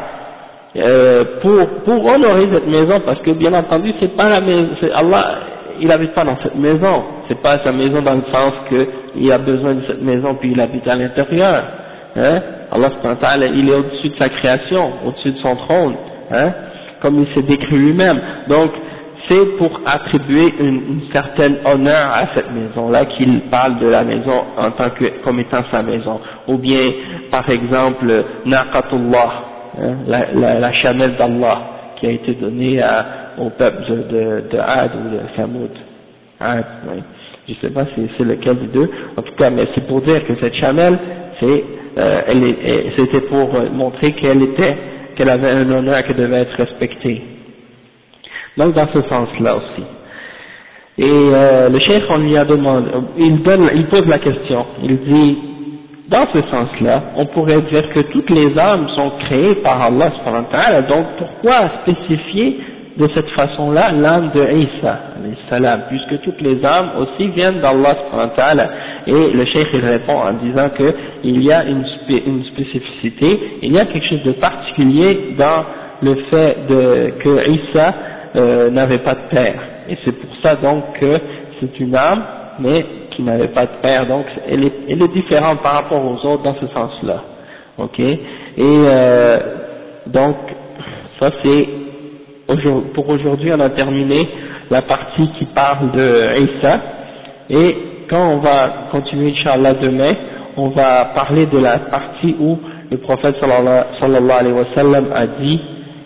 pour honorer cette maison, parce que bien entendu c'est pas la maison, Allah, il habite pas dans cette maison, c'est pas sa maison dans le sens que il a besoin de cette maison puis il habite à l'intérieur, hein. Allah subhanahu wa ta'ala, il est au-dessus de sa création, au-dessus de son trône, hein, comme il s'est décrit lui-même. Donc c'est pour attribuer une certaine honneur à cette maison-là qu'il parle de la maison en tant que comme étant sa maison, ou bien par exemple Naqatullah, hein, la chamelle d'Allah qui a été donnée au peuple de Ad ou de Samoud. Ad, oui. Je sais pas si c'est lequel des deux, en tout cas, mais c'est pour dire que cette chamelle, c'était pour montrer qu'elle avait un honneur qui devait être respecté. Donc dans ce sens-là aussi. Et le cheikh, on lui a demandé, il pose la question, il dit, dans ce sens-là, on pourrait dire que toutes les âmes sont créées par Allah subhanahu wa ta'ala, donc pourquoi spécifier de cette façon-là l'âme de Isa, salam, puisque toutes les âmes aussi viennent d'Allah subhanahu wa ta'ala. Et le cheikh il répond en disant que il y a une spécificité, il y a quelque chose de particulier dans le fait que Isa n'avait pas de père, et c'est pour ça donc que c'est une âme mais qui n'avait pas de père, donc elle est différente par rapport aux autres dans ce sens-là, ok. Et donc ça c'est pour aujourd'hui. On a terminé la partie qui parle de Isa, et quand on va continuer Inch'Allah demain, on va parler de la partie où le prophète sallallahu alayhi wa sallam a dit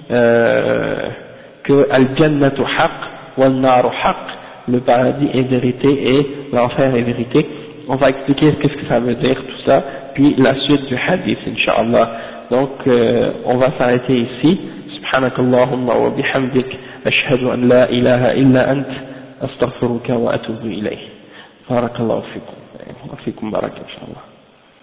que al-jannatu haqq wal-naru haqq, le paradis est vérité et l'enfer est vérité. On va expliquer qu'est-ce que ça veut dire tout ça, puis la suite du hadith Inch'Allah. Donc on va s'arrêter ici. Subhanakallahumma wa bihamdik, ashhadu an la ilaha illa ant, astaghfiruka wa atubu ilayh. Barakallahu fikum. Wa fikum baraka Inch'Allah.